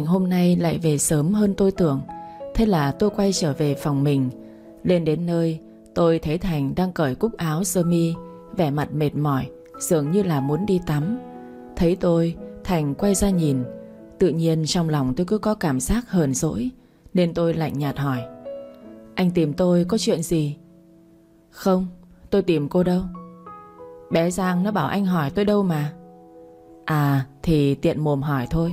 hôm nay lại về sớm hơn tôi tưởng. Thế là tôi quay trở về phòng mình. Lên đến nơi, tôi thấy Thành đang cởi cúc áo sơ mi, vẻ mặt mệt mỏi, dường như là muốn đi tắm. Thấy tôi, Thành quay ra nhìn. Tự nhiên trong lòng tôi cứ có cảm giác hờn dỗi, nên tôi lạnh nhạt hỏi: Anh tìm tôi có chuyện gì? Không, tôi tìm cô đâu. Bé Giang nó bảo anh hỏi tôi đâu mà. À, thì tiện mồm hỏi thôi.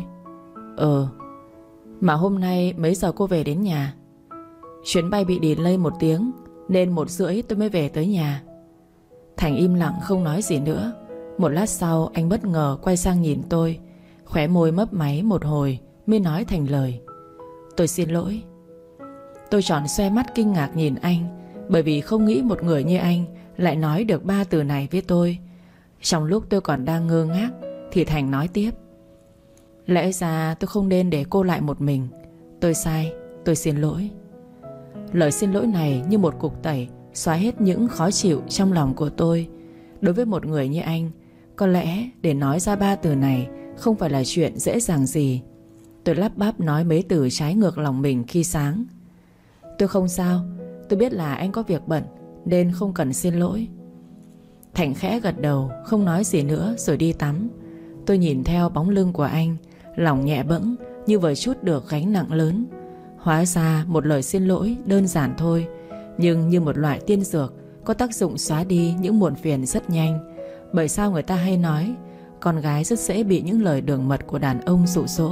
Mà hôm nay mấy giờ cô về đến nhà? Chuyến bay bị delay 1 tiếng, nên 1 rưỡi tôi mới về tới nhà. Thành im lặng không nói gì nữa. Một lát sau anh bất ngờ quay sang nhìn tôi, khóe môi mấp máy một hồi mới nói thành lời: Tôi xin lỗi. Tôi tròn xoe mắt kinh ngạc nhìn anh, bởi vì không nghĩ một người như anh lại nói được 3 từ này với tôi. Trong lúc tôi còn đang ngơ ngác thì Thành nói tiếp: Lẽ ra tôi không nên để cô lại một mình. Tôi sai, tôi xin lỗi. Lời xin lỗi này như một cục tẩy, xóa hết những khó chịu trong lòng của tôi. Đối với một người như anh, có lẽ để nói ra 3 từ này không phải là chuyện dễ dàng gì. Tôi lắp bắp nói mấy từ trái ngược lòng mình khi sáng: Tôi không sao, tôi biết là anh có việc bận nên không cần xin lỗi. Thành khẽ gật đầu, không nói gì nữa rồi đi tắm. Tôi nhìn theo bóng lưng của anh, lòng nhẹ bẫng như vừa trút được gánh nặng lớn. Hóa ra một lời xin lỗi đơn giản thôi, nhưng như một loại tiên dược, có tác dụng xóa đi những muộn phiền rất nhanh. Bởi sao người ta hay nói con gái rất dễ bị những lời đường mật của đàn ông dụ dỗ.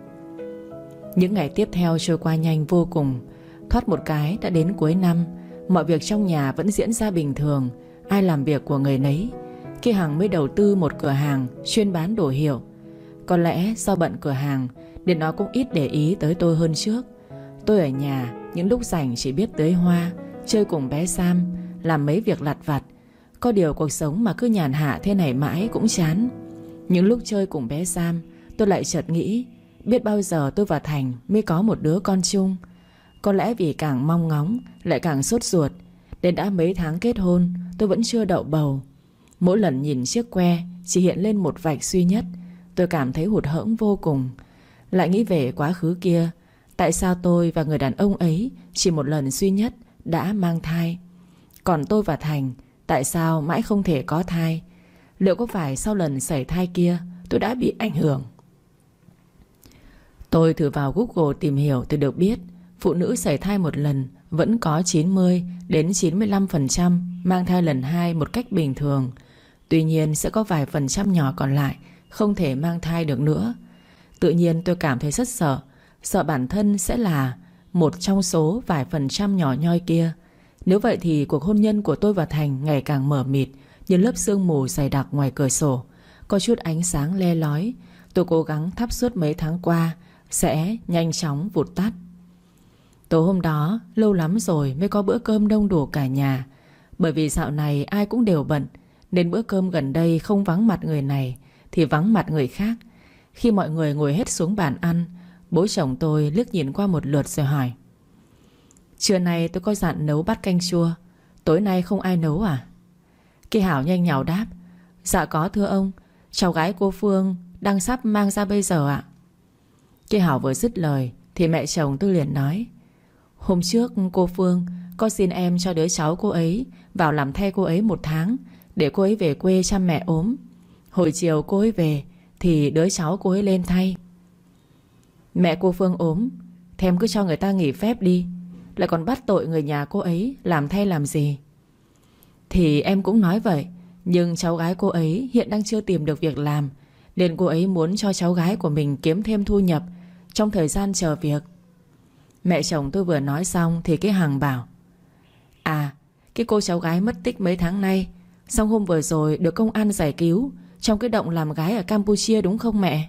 Những ngày tiếp theo trôi qua nhanh vô cùng. Thoát một cái đã đến cuối năm. Mọi việc trong nhà vẫn diễn ra bình thường, ai làm việc của người nấy. Khi Hằng mới đầu tư một cửa hàng chuyên bán đồ hiệu. Có lẽ do bận cửa hàng nên nó cũng ít để ý tới tôi hơn trước. Tôi ở nhà những lúc rảnh chỉ biết tưới hoa, chơi cùng bé Sam, làm mấy việc lặt vặt. Có điều cuộc sống mà cứ nhàn hạ thế này mãi cũng chán. Những lúc chơi cùng bé Sam, tôi lại chợt nghĩ biết bao giờ tôi và Thành mới có một đứa con chung. Có lẽ vì càng mong ngóng lại càng sốt ruột, đến đã mấy tháng kết hôn tôi vẫn chưa đậu bầu. Mỗi lần nhìn chiếc que chỉ hiện lên một vạch duy nhất, tôi cảm thấy hụt hẫng vô cùng. Lại nghĩ về quá khứ kia. Tại sao tôi và người đàn ông ấy chỉ một lần duy nhất đã mang thai? Còn tôi và Thành, tại sao mãi không thể có thai? Liệu có phải sau lần sảy thai kia tôi đã bị ảnh hưởng? Tôi thử vào Google tìm hiểu thì được biết phụ nữ sảy thai một lần vẫn có 90 đến 95% mang thai lần 2 một cách bình thường. Tuy nhiên sẽ có vài phần trăm nhỏ còn lại không thể mang thai được nữa. Tự nhiên tôi cảm thấy rất sợ. Sợ bản thân sẽ là một trong số vài phần trăm nhỏ nhoi kia. Nếu vậy thì cuộc hôn nhân của tôi và Thành ngày càng mờ mịt, như lớp sương mù dày đặc ngoài cửa sổ. Có chút ánh sáng le lói tôi cố gắng thắp suốt mấy tháng qua sẽ nhanh chóng vụt tắt. Tối hôm đó lâu lắm rồi mới có bữa cơm đông đủ cả nhà. Bởi vì dạo này ai cũng đều bận, nên bữa cơm gần đây không vắng mặt người này thì vắng mặt người khác. Khi mọi người ngồi hết xuống bàn ăn, bố chồng tôi liếc nhìn qua một lượt rồi hỏi: Trưa nay tôi có dặn nấu bát canh chua, tối nay không ai nấu à? Cái Hảo nhanh nhảu đáp: Dạ có thưa ông, cháu gái cô Phương đang sắp mang ra bây giờ ạ. Cái Hảo vừa dứt lời thì mẹ chồng tôi liền nói: Hôm trước cô Phương có xin em cho đứa cháu cô ấy vào làm thay cô ấy 1 tháng, để cô ấy về quê chăm mẹ ốm. Hồi chiều cô ấy về thì đứa cháu cô ấy lên thay. Mẹ cô Phương ốm thì em cứ cho người ta nghỉ phép đi, lại còn bắt tội người nhà cô ấy làm thay làm gì? Thì em cũng nói vậy, nhưng cháu gái cô ấy hiện đang chưa tìm được việc làm, nên cô ấy muốn cho cháu gái của mình kiếm thêm thu nhập trong thời gian chờ việc. Mẹ chồng tôi vừa nói xong thì cái Hằng bảo: À, cái cô cháu gái mất tích mấy tháng nay, xong hôm vừa rồi được công an giải cứu trong cái động làm gái ở Campuchia đúng không mẹ?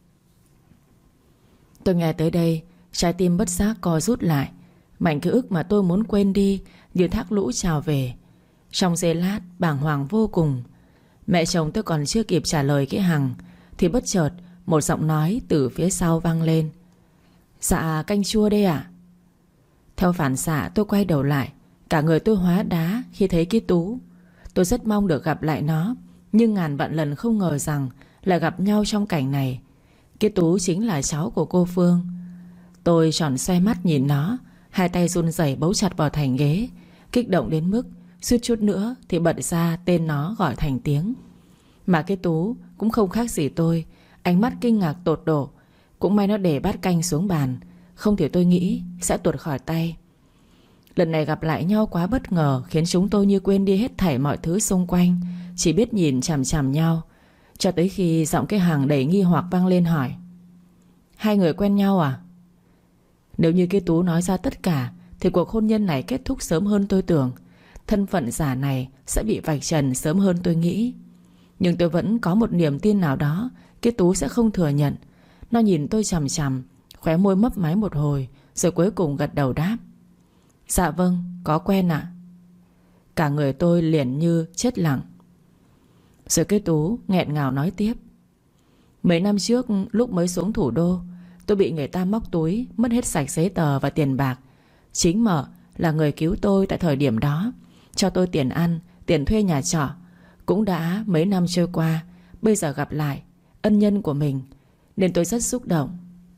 Tôi nghe tới đây, trái tim bất giác co rút lại. Mảnh ký ức mà tôi muốn quên đi như thác lũ trào về. Trong giây lát bàng hoàng vô cùng. Mẹ chồng tôi còn chưa kịp trả lời cái Hằng thì bất chợt một giọng nói từ phía sau vang lên: Dạ canh chua đây ạ. Theo phản xạ tôi quay đầu lại. Cả người tôi hóa đá khi thấy cái Tú. Tôi rất mong được gặp lại nó, nhưng ngàn vạn lần không ngờ rằng lại gặp nhau trong cảnh này. Cái Tú chính là cháu của cô Phương. Tôi tròn xoe mắt nhìn nó, hai tay run rẩy bấu chặt vào thành ghế, kích động đến mức suýt chút nữa thì bật ra tên nó gọi thành tiếng. Mà cái Tú cũng không khác gì tôi, ánh mắt kinh ngạc tột độ. Cũng may nó để bát canh xuống bàn, không thì tôi nghĩ sẽ tuột khỏi tay. Lần này gặp lại nhau quá bất ngờ, khiến chúng tôi như quên đi hết thảy mọi thứ xung quanh, chỉ biết nhìn chằm chằm nhau. Cho tới khi giọng cái hàng đầy nghi hoặc vang lên hỏi: hai người quen nhau à? Nếu như cái Tú nói ra tất cả thì cuộc hôn nhân này kết thúc sớm hơn tôi tưởng. Thân phận giả này sẽ bị vạch trần sớm hơn tôi nghĩ. Nhưng tôi vẫn có một niềm tin nào đó cái Tú sẽ không thừa nhận. Nó nhìn tôi chằm chằm, khóe môi mấp máy một hồi, rồi cuối cùng gật đầu đáp: dạ vâng, có quen ạ. Cả người tôi liền như chết lặng. Rồi cái Tú nghẹn ngào nói tiếp: mấy năm trước lúc mới xuống thủ đô, tôi bị người ta móc túi, mất hết sạch giấy tờ và tiền bạc. Chính Mợ là người cứu tôi tại thời điểm đó, cho tôi tiền ăn, tiền thuê nhà trọ. Cũng đã mấy năm trôi qua, bây giờ gặp lại ân nhân của mình, nên tôi rất xúc động.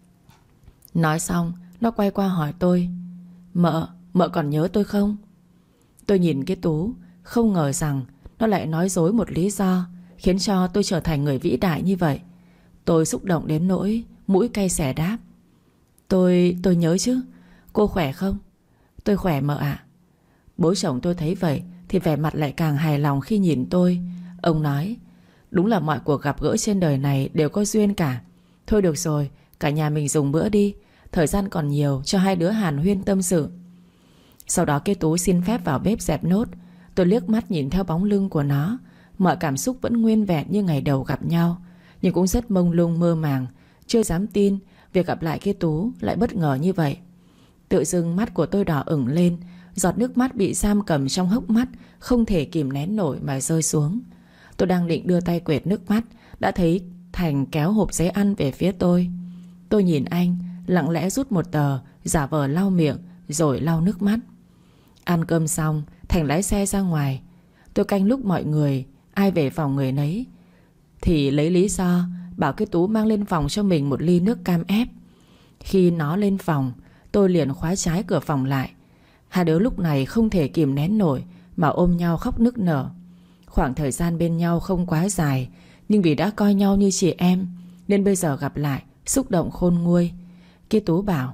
Nói xong, nó quay qua hỏi tôi: Mợ còn nhớ tôi không? Tôi nhìn cái Tú, không ngờ rằng nó lại nói dối một lý do khiến cho tôi trở thành người vĩ đại như vậy. Tôi xúc động đến nỗi mũi cay xè đáp: Tôi nhớ chứ. Cô khỏe không? Tôi khỏe Mợ ạ. Bố chồng tôi thấy vậy thì vẻ mặt lại càng hài lòng khi nhìn tôi. Ông nói: đúng là mọi cuộc gặp gỡ trên đời này đều có duyên cả. Thôi được rồi, cả nhà mình dùng bữa đi, thời gian còn nhiều cho hai đứa hàn huyên tâm sự. Sau đó cái Tú xin phép vào bếp dẹp nốt. Tôi liếc mắt nhìn theo bóng lưng của nó. Mọi cảm xúc vẫn nguyên vẹn như ngày đầu gặp nhau, nhưng cũng rất mông lung mơ màng. Chưa dám tin việc gặp lại cái Tú lại bất ngờ như vậy. Tự dưng mắt của tôi đỏ ửng lên, giọt nước mắt bị giam cầm trong hốc mắt không thể kìm nén nổi mà rơi xuống. Tôi đang định đưa tay quệt nước mắt, đã thấy Thành kéo hộp giấy ăn về phía tôi. Tôi nhìn anh, lặng lẽ rút một tờ, giả vờ lau miệng rồi lau nước mắt. Ăn cơm xong, Thành lái xe ra ngoài. Tôi canh lúc mọi người ai về phòng người nấy, thì lấy lý do bảo cái Tú mang lên phòng cho mình một ly nước cam ép. Khi nó lên phòng, tôi liền khóa trái cửa phòng lại. Hai đứa lúc này không thể kìm nén nổi mà ôm nhau khóc nức nở. Khoảng thời gian bên nhau không quá dài, nhưng vì đã coi nhau như chị em nên bây giờ gặp lại xúc động khôn nguôi. Cái Tú bảo: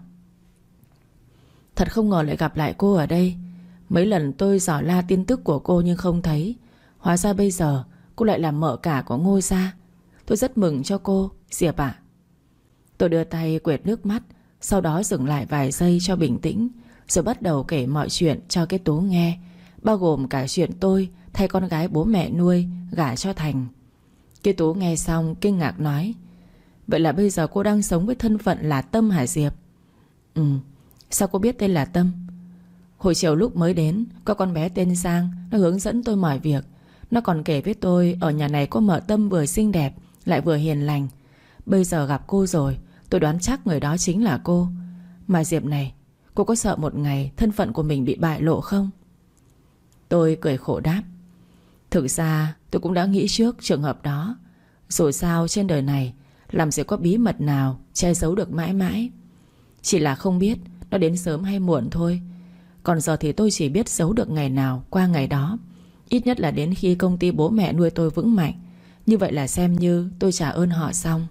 thật không ngờ lại gặp lại cô ở đây. Mấy lần tôi dò la tin tức của cô nhưng không thấy. Hóa ra bây giờ cô lại là mợ cả của Ngô gia. Tôi rất mừng cho cô, Diệp ạ. Tôi đưa tay quệt nước mắt, sau đó dừng lại vài giây cho bình tĩnh, rồi bắt đầu kể mọi chuyện cho cái Tú nghe, bao gồm cả chuyện tôi thay con gái bố mẹ nuôi gả cho Thành. Cái Tú nghe xong kinh ngạc nói: vậy là bây giờ cô đang sống với thân phận là Tâm hả Diệp? Ừ. Sao cô biết tên là Tâm? Hồi chiều lúc mới đến, có con bé tên Giang, nó hướng dẫn tôi mọi việc. Nó còn kể với tôi ở nhà này có mợ Tâm vừa xinh đẹp lại vừa hiền lành. Bây giờ gặp cô rồi, tôi đoán chắc người đó chính là cô. Mà Diệp này, cô có sợ một ngày thân phận của mình bị bại lộ không? Tôi cười khổ đáp: thực ra tôi cũng đã nghĩ trước trường hợp đó. Dù sao trên đời này làm gì có bí mật nào che giấu được mãi mãi. Chỉ là không biết nó đến sớm hay muộn thôi. Còn giờ thì tôi chỉ biết giấu được ngày nào qua ngày đó. Ít nhất là đến khi công ty bố mẹ nuôi tôi vững mạnh. Như vậy là xem như tôi trả ơn họ xong.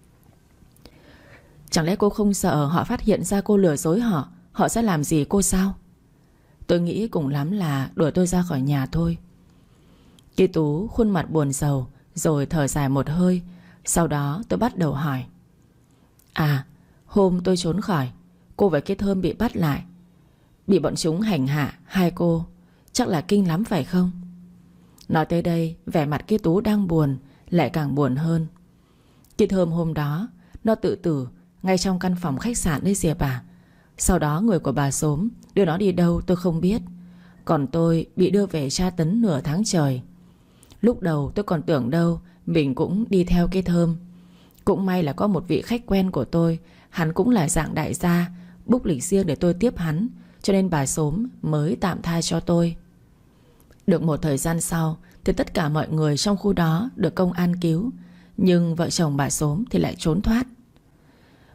Chẳng lẽ cô không sợ họ phát hiện ra cô lừa dối họ? Họ sẽ làm gì cô sao? Tôi nghĩ cùng lắm là đuổi tôi ra khỏi nhà thôi. Kỳ Tú khuôn mặt buồn rầu, rồi thở dài một hơi. Sau đó tôi bắt đầu hỏi: à, hôm tôi trốn khỏi, cô và cái Thơm bị bắt lại, bị bọn chúng hành hạ hai cô, chắc là kinh lắm phải không? Nói tới đây, vẻ mặt cái Tú đang buồn lại càng buồn hơn. Cái Thơm hôm đó nó tự tử ngay trong căn phòng khách sạn đấy Diệp à. Sau đó người của bà xóm đưa nó đi đâu tôi không biết. Còn tôi bị đưa về tra tấn nửa tháng trời. Lúc đầu tôi còn tưởng đâu mình cũng đi theo cái Thơm. Cũng may là có một vị khách quen của tôi, hắn cũng là dạng đại gia, book lịch riêng để tôi tiếp hắn, cho nên bà xóm mới tạm tha cho tôi. Được một thời gian sau thì tất cả mọi người trong khu đó được công an cứu. Nhưng vợ chồng bà xóm thì lại trốn thoát.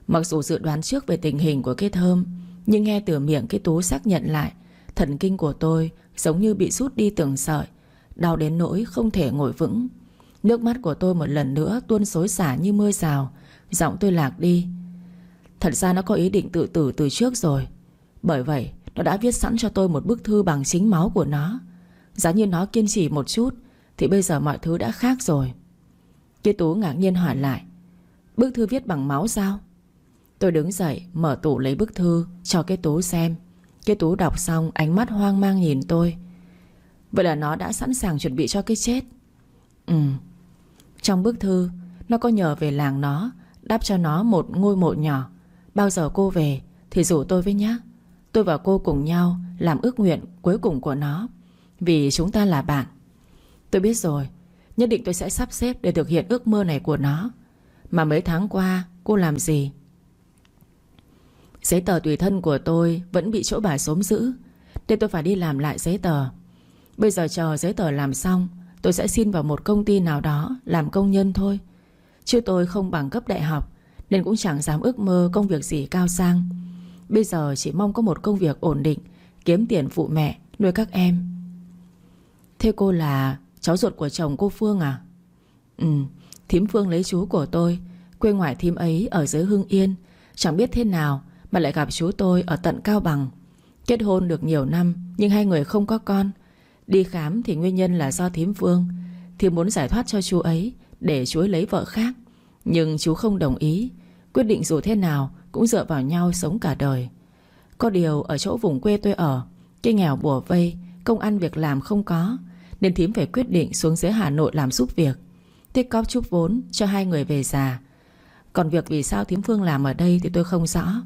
Mặc dù dự đoán trước về tình hình của cái Thơm, nhưng nghe từ miệng cái Tú xác nhận lại, thần kinh của tôi giống như bị rút đi từng sợi, đau đến nỗi không thể ngồi vững. Nước mắt của tôi một lần nữa tuôn xối xả như mưa rào. Giọng tôi lạc đi. Thật ra nó có ý định tự tử từ trước rồi. Bởi vậy nó đã viết sẵn cho tôi một bức thư bằng chính máu của nó. Giá như nó kiên trì một chút thì bây giờ mọi thứ đã khác rồi. Cái Tú ngạc nhiên hỏi lại: Bức thư viết bằng máu sao? Tôi đứng dậy mở tủ lấy bức thư cho cái Tú xem. Cái Tú đọc xong ánh mắt hoang mang nhìn tôi. Vậy là nó đã sẵn sàng chuẩn bị cho cái chết. Trong bức thư nó có nhờ về làng nó đắp cho nó một ngôi mộ nhỏ. Bao giờ cô về thì rủ tôi với nhé. Tôi và cô cùng nhau làm ước nguyện cuối cùng của nó, vì chúng ta là bạn. Tôi biết rồi, nhất định tôi sẽ sắp xếp để thực hiện ước mơ này của nó. Mà mấy tháng qua cô làm gì? Giấy tờ tùy thân của tôi vẫn bị chỗ bà xóm giữ, nên tôi phải đi làm lại giấy tờ. Bây giờ chờ giấy tờ làm xong, tôi sẽ xin vào một công ty nào đó làm công nhân thôi. Chứ tôi không bằng cấp đại học, nên cũng chẳng dám ước mơ công việc gì cao sang. Bây giờ chỉ mong có một công việc ổn định, kiếm tiền phụ mẹ, nuôi các em. Thế cô là cháu ruột của chồng cô Phương à? Thím Phương lấy chú của tôi. Quê ngoại thím ấy ở dưới Hưng Yên. Chẳng biết thế nào mà lại gặp chú tôi ở tận Cao Bằng. Kết hôn được nhiều năm nhưng hai người không có con. Đi khám thì nguyên nhân là do thím Phương. Thím muốn giải thoát cho chú ấy để chú ấy lấy vợ khác, nhưng chú không đồng ý. Quyết định dù thế nào cũng dựa vào nhau sống cả đời. Có điều ở chỗ vùng quê tôi ở, cái nghèo bủa vây, công ăn việc làm không có, nên thím phải quyết định xuống dưới Hà Nội làm giúp việc, tích cóp chút vốn cho hai người về già. Còn việc vì sao thím Phương làm ở đây thì tôi không rõ.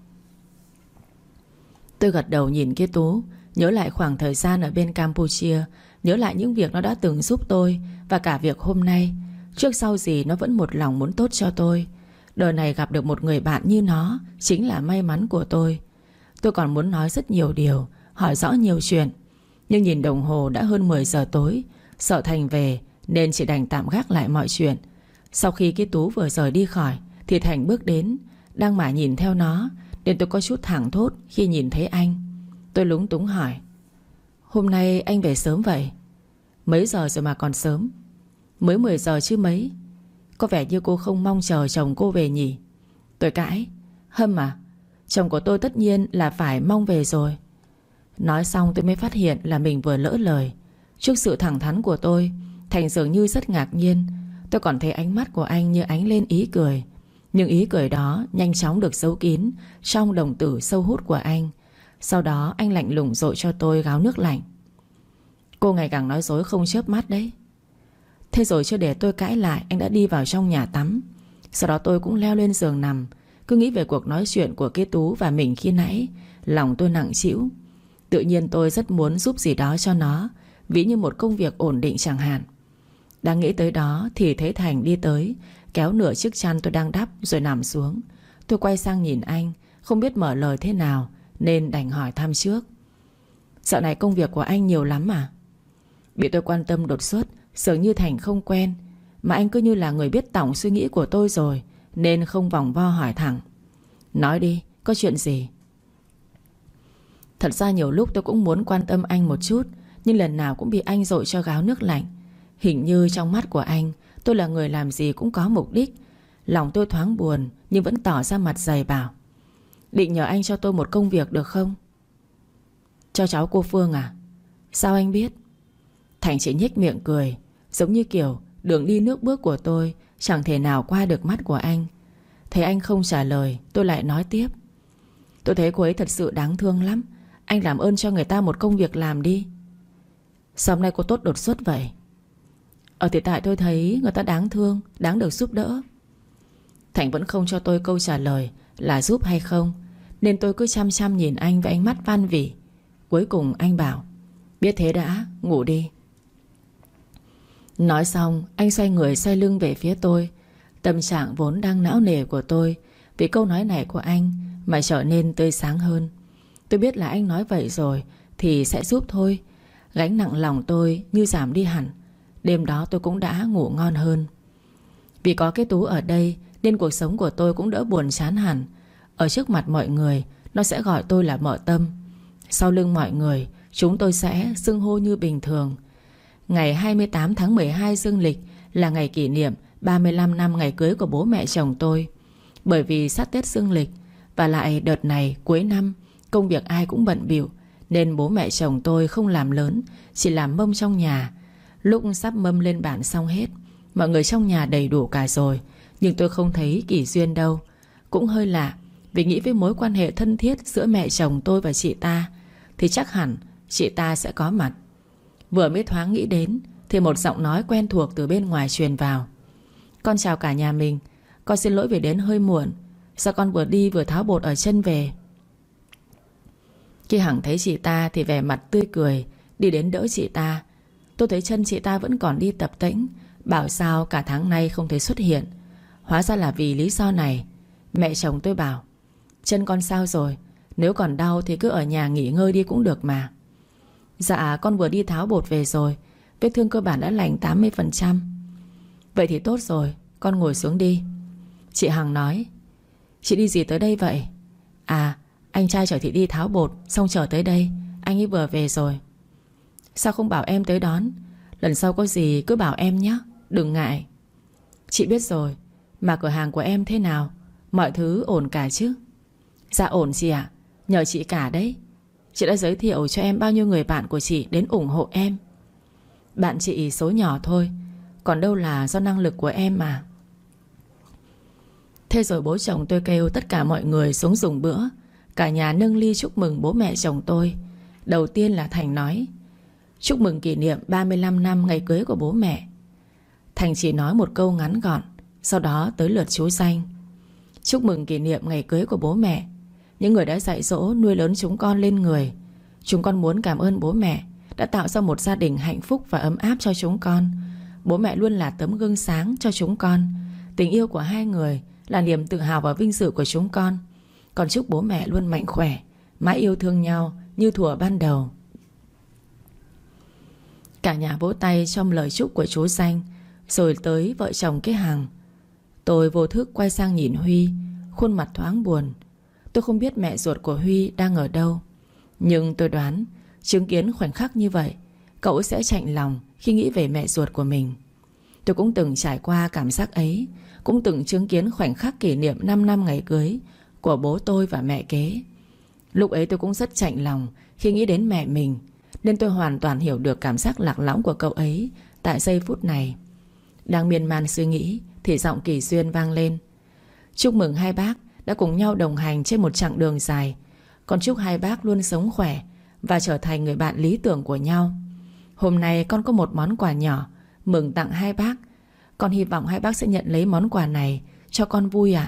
Tôi gật đầu nhìn cái Tú, nhớ lại khoảng thời gian ở bên Campuchia, nhớ lại những việc nó đã từng giúp tôi, và cả việc hôm nay. Trước sau gì nó vẫn một lòng muốn tốt cho tôi. Đời này gặp được một người bạn như nó chính là may mắn của tôi. Tôi còn muốn nói rất nhiều điều, hỏi rõ nhiều chuyện, nhưng nhìn đồng hồ đã hơn 10 giờ tối. Sợ Thành về nên chỉ đành tạm gác lại mọi chuyện. Sau khi cái Tú vừa rời đi khỏi thì Thành bước đến. Đang mải nhìn theo nó nên tôi có chút thảng thốt khi nhìn thấy anh. Tôi lúng túng hỏi: Hôm nay anh về sớm vậy? Mấy giờ rồi mà còn sớm? Mới 10 giờ chứ mấy. Có vẻ như cô không mong chờ chồng cô về nhỉ? Tôi cãi: Hâm à, chồng của tôi tất nhiên là phải mong về rồi. Nói xong tôi mới phát hiện là mình vừa lỡ lời. Trước sự thẳng thắn của tôi, Thành dường như rất ngạc nhiên. Tôi còn thấy ánh mắt của anh như ánh lên ý cười. Nhưng ý cười đó nhanh chóng được giấu kín trong đồng tử sâu hút của anh. Sau đó anh lạnh lùng dội cho tôi gáo nước lạnh. Cô ngày càng nói dối không chớp mắt đấy. Thế rồi chưa để tôi cãi lại, anh đã đi vào trong nhà tắm. Sau đó tôi cũng leo lên giường nằm. Cứ nghĩ về cuộc nói chuyện của cái Tú và mình khi nãy, lòng tôi nặng trĩu. Tự nhiên tôi rất muốn giúp gì đó cho nó, ví như một công việc ổn định chẳng hạn. Đang nghĩ tới đó thì thấy Thành đi tới, kéo nửa chiếc chăn tôi đang đắp rồi nằm xuống. Tôi quay sang nhìn anh, không biết mở lời thế nào nên đành hỏi thăm trước: Dạo này công việc của anh nhiều lắm à? Bị tôi quan tâm đột xuất, dường như Thành không quen, mà anh cứ như là người biết tổng suy nghĩ của tôi rồi, nên không vòng vo hỏi thẳng: Nói đi, có chuyện gì? Thật ra nhiều lúc tôi cũng muốn quan tâm anh một chút, nhưng lần nào cũng bị anh dội cho gáo nước lạnh. Hình như trong mắt của anh, tôi là người làm gì cũng có mục đích. Lòng tôi thoáng buồn nhưng vẫn tỏ ra mặt dày bảo: Định nhờ anh cho tôi một công việc được không? Cho cháu cô Phương à? Sao anh biết? Thành chỉ nhếch miệng cười, giống như kiểu đường đi nước bước của tôi chẳng thể nào qua được mắt của anh. Thấy anh không trả lời, tôi lại nói tiếp: Tôi thấy cô ấy thật sự đáng thương lắm. Anh làm ơn cho người ta một công việc làm đi. Sao hôm nay cô tốt đột xuất vậy? Thì tại tôi thấy người ta đáng thương, đáng được giúp đỡ. Thành vẫn không cho tôi câu trả lời là giúp hay không, nên tôi cứ chăm chăm nhìn anh với ánh mắt van vỉ. Cuối cùng anh bảo: Biết thế đã, ngủ đi. Nói xong anh xoay người xoay lưng về phía tôi. Tâm trạng vốn đang não nề của tôi vì câu nói này của anh mà trở nên tươi sáng hơn. Tôi biết là anh nói vậy rồi thì sẽ giúp thôi. Gánh nặng lòng tôi như giảm đi hẳn. Đêm đó tôi cũng đã ngủ ngon hơn. Vì có cái Tú ở đây nên cuộc sống của tôi cũng đỡ buồn chán hẳn. Ở trước mặt mọi người nó sẽ gọi tôi là mợ Tâm. Sau lưng mọi người chúng tôi sẽ xưng hô như bình thường. Ngày 28 tháng 12 dương lịch là ngày kỷ niệm 35 năm ngày cưới của bố mẹ chồng tôi. Bởi vì sát Tết dương lịch và lại đợt này cuối năm, công việc ai cũng bận bịu, nên bố mẹ chồng tôi không làm lớn, chỉ làm mâm trong nhà. Lúc sắp mâm lên bàn xong hết, mọi người trong nhà đầy đủ cả rồi, nhưng tôi không thấy Kỳ Duyên đâu. Cũng hơi lạ, vì nghĩ với mối quan hệ thân thiết giữa mẹ chồng tôi và chị ta thì chắc hẳn chị ta sẽ có mặt. Vừa mới thoáng nghĩ đến thì một giọng nói quen thuộc từ bên ngoài truyền vào. Con chào cả nhà mình. Con xin lỗi vì đến hơi muộn. Sao con vừa đi vừa tháo bột ở chân về? Khi Hằng thấy chị ta thì vẻ mặt tươi cười, đi đến đỡ chị ta. Tôi thấy chân chị ta vẫn còn đi tập tễnh, bảo sao cả tháng nay không thấy xuất hiện. Hóa ra là vì lý do này. Mẹ chồng tôi bảo: chân con sao rồi? Nếu còn đau thì cứ ở nhà nghỉ ngơi đi cũng được mà. Dạ con vừa đi tháo bột về rồi, vết thương cơ bản đã lành 80%. Vậy thì tốt rồi, con ngồi xuống đi. Chị Hằng nói: chị đi gì tới đây vậy? À, anh trai chở chị đi tháo bột, xong chở tới đây. Anh ấy vừa về rồi. Sao không bảo em tới đón? Lần sau có gì cứ bảo em nhé, đừng ngại. Chị biết rồi. Mà cửa hàng của em thế nào? Mọi thứ ổn cả chứ? Dạ ổn chị ạ. Nhờ chị cả đấy. Chị đã giới thiệu cho em bao nhiêu người bạn của chị đến ủng hộ em. Bạn chị số nhỏ thôi, còn đâu là do năng lực của em mà. Thế rồi bố chồng tôi kêu tất cả mọi người xuống dùng bữa. Cả nhà nâng ly chúc mừng bố mẹ chồng tôi. Đầu tiên là Thành nói: chúc mừng kỷ niệm 35 năm ngày cưới của bố mẹ. Thành chỉ nói một câu ngắn gọn. Sau đó tới lượt chú Danh: chúc mừng kỷ niệm ngày cưới của bố mẹ, những người đã dạy dỗ nuôi lớn chúng con lên người. Chúng con muốn cảm ơn bố mẹ đã tạo ra một gia đình hạnh phúc và ấm áp cho chúng con. Bố mẹ luôn là tấm gương sáng cho chúng con. Tình yêu của hai người là niềm tự hào và vinh dự của chúng con. Còn chúc bố mẹ luôn mạnh khỏe, mãi yêu thương nhau như thuở ban đầu. Cả nhà vỗ tay trong lời chúc của chú Danh. Rồi tới vợ chồng cái Hằng. Tôi vô thức quay sang nhìn Huy, khuôn mặt thoáng buồn. Tôi không biết mẹ ruột của Huy đang ở đâu, nhưng tôi đoán chứng kiến khoảnh khắc như vậy, cậu sẽ chạnh lòng khi nghĩ về mẹ ruột của mình. Tôi cũng từng trải qua cảm giác ấy, cũng từng chứng kiến khoảnh khắc kỷ niệm 5 năm ngày cưới của bố tôi và mẹ kế. Lúc ấy tôi cũng rất chạnh lòng khi nghĩ đến mẹ mình, nên tôi hoàn toàn hiểu được cảm giác lạc lõng của cậu ấy tại giây phút này. Đang miên man suy nghĩ thì giọng Kỳ Duyên vang lên: chúc mừng hai bác đã cùng nhau đồng hành trên một chặng đường dài. Con chúc hai bác luôn sống khỏe và trở thành người bạn lý tưởng của nhau. Hôm nay con có một món quà nhỏ mừng tặng hai bác. Con hy vọng hai bác sẽ nhận lấy món quà này cho con vui ạ.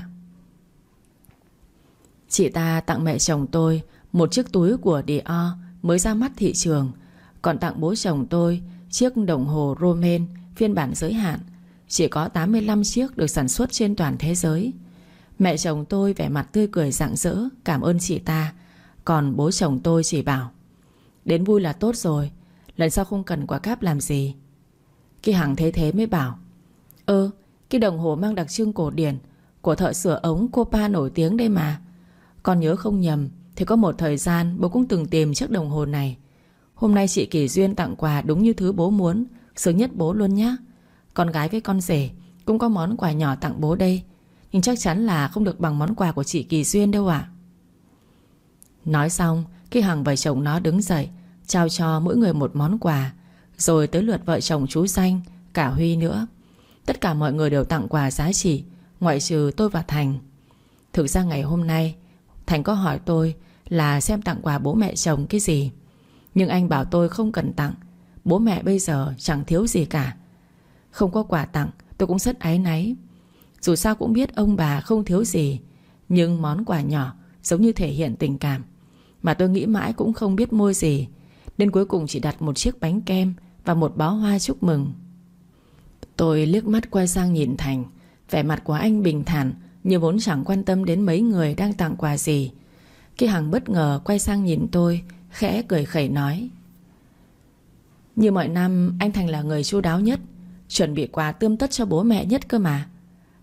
Chị ta tặng mẹ chồng tôi một chiếc túi của Dior mới ra mắt thị trường, còn tặng bố chồng tôi chiếc đồng hồ Rolex phiên bản giới hạn. Chỉ có 85 chiếc được sản xuất trên toàn thế giới. Mẹ chồng tôi vẻ mặt tươi cười rạng rỡ cảm ơn chị ta. Còn bố chồng tôi chỉ bảo: đến vui là tốt rồi, lần sau không cần quà cáp làm gì. Khi Hằng thấy thế mới bảo: cái đồng hồ mang đặc trưng cổ điển của thợ sửa ống Copa nổi tiếng đây mà. Con nhớ không nhầm thì có một thời gian bố cũng từng tìm chiếc đồng hồ này. Hôm nay chị Kỳ Duyên tặng quà đúng như thứ bố muốn, sướng nhất bố luôn nhá. Con gái với con rể cũng có món quà nhỏ tặng bố đây, nhưng chắc chắn là không được bằng món quà của chị Kỳ Duyên đâu ạ. Nói xong, khi Hằng và chồng nó đứng dậy trao cho mỗi người một món quà. Rồi tới lượt vợ chồng chú Danh, cả Huy nữa. Tất cả mọi người đều tặng quà giá trị, ngoại trừ tôi và Thành. Thực ra ngày hôm nay Thành có hỏi tôi là xem tặng quà bố mẹ chồng cái gì, nhưng anh bảo tôi không cần tặng. Bố mẹ bây giờ chẳng thiếu gì cả. Không có quà tặng tôi cũng rất áy náy. Dù sao cũng biết ông bà không thiếu gì, nhưng món quà nhỏ giống như thể hiện tình cảm, mà tôi nghĩ mãi cũng không biết mua gì, nên cuối cùng chỉ đặt một chiếc bánh kem và một bó hoa chúc mừng. Tôi liếc mắt quay sang nhìn Thành. Vẻ mặt của anh bình thản, như vốn chẳng quan tâm đến mấy người đang tặng quà gì. Khi Hằng bất ngờ quay sang nhìn tôi, khẽ cười khẩy nói: như mọi năm anh Thành là người chu đáo nhất, chuẩn bị quà tươm tất cho bố mẹ nhất cơ mà.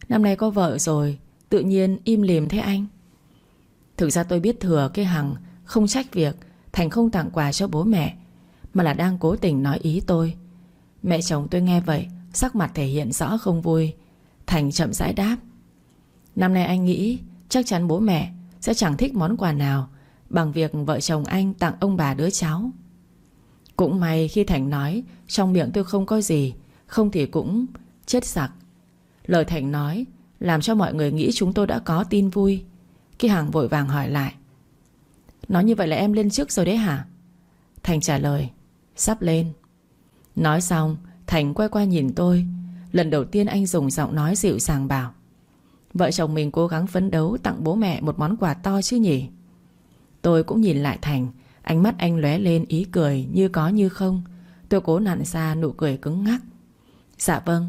Năm nay có vợ rồi, tự nhiên im lìm thế anh? Thực ra tôi biết thừa cái Hằng không trách việc Thành không tặng quà cho bố mẹ, mà là đang cố tình nói ý tôi. Mẹ chồng tôi nghe vậy, sắc mặt thể hiện rõ không vui. Thành chậm rãi đáp: năm nay anh nghĩ chắc chắn bố mẹ sẽ chẳng thích món quà nào bằng việc vợ chồng anh tặng ông bà đứa cháu. Cũng may khi Thành nói, trong miệng tôi không có gì, không thì cũng chết sặc. Lời Thành nói làm cho mọi người nghĩ chúng tôi đã có tin vui. Cái Hằng vội vàng hỏi lại: nói như vậy là em lên trước rồi đấy hả? Thành trả lời: sắp lên. Nói xong, Thành quay qua nhìn tôi. Lần đầu tiên anh dùng giọng nói dịu dàng bảo: vợ chồng mình cố gắng phấn đấu tặng bố mẹ một món quà to chứ nhỉ? Tôi cũng nhìn lại Thành. Ánh mắt anh lóe lên ý cười như có như không. Tôi cố nặn ra nụ cười cứng ngắc: dạ vâng.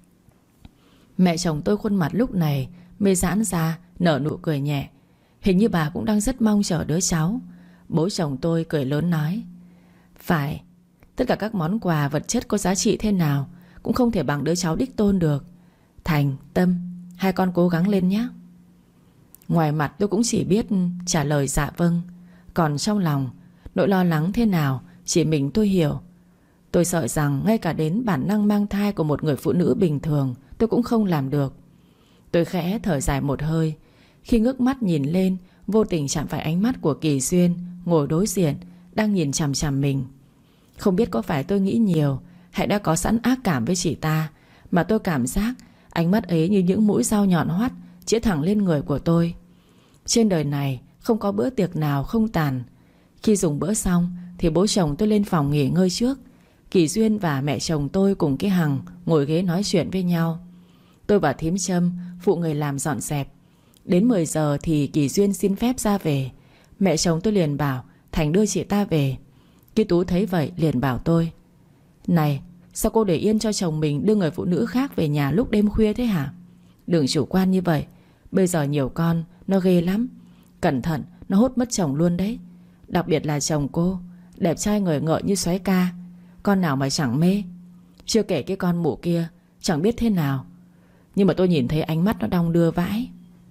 Mẹ chồng tôi khuôn mặt lúc này mới giãn ra, nở nụ cười nhẹ. Hình như bà cũng đang rất mong chờ đứa cháu. Bố chồng tôi cười lớn nói: phải, tất cả các món quà vật chất có giá trị thế nào cũng không thể bằng đứa cháu đích tôn được. Thành, Tâm, hai con cố gắng lên nhé. Ngoài mặt tôi cũng chỉ biết trả lời dạ vâng. Còn trong lòng, nỗi lo lắng thế nào chỉ mình tôi hiểu. Tôi sợ rằng ngay cả đến bản năng mang thai của một người phụ nữ bình thường tôi cũng không làm được. Tôi khẽ thở dài một hơi khi ngước mắt nhìn lên, vô tình chạm phải ánh mắt của Kỳ Duyên ngồi đối diện, đang nhìn chằm chằm mình. Không biết có phải tôi nghĩ nhiều hay đã có sẵn ác cảm với chị ta, mà tôi cảm giác ánh mắt ấy như những mũi dao nhọn hoắt chĩa thẳng lên người của tôi. Trên đời này không có bữa tiệc nào không tàn. Khi dùng bữa xong thì bố chồng tôi lên phòng nghỉ ngơi trước. Kỳ Duyên và mẹ chồng tôi cùng cái Hằng ngồi ghế nói chuyện với nhau. Tôi và thím Trâm phụ người làm dọn dẹp. Đến 10 giờ thì Kỳ Duyên xin phép ra về. Mẹ chồng tôi liền bảo Thành đưa chị ta về. Cái Tú thấy vậy liền bảo tôi: này, sao cô để yên cho chồng mình đưa người phụ nữ khác về nhà lúc đêm khuya thế hả? Đừng chủ quan như vậy. Bây giờ nhiều con nó ghê lắm. Cẩn thận, nó hốt mất chồng luôn đấy. Đặc biệt là chồng cô, đẹp trai ngời ngợi như xoáy ca, con nào mà chẳng mê. Chưa kể cái con mụ kia chẳng biết thế nào, nhưng mà tôi nhìn thấy ánh mắt nó đong đưa vãi.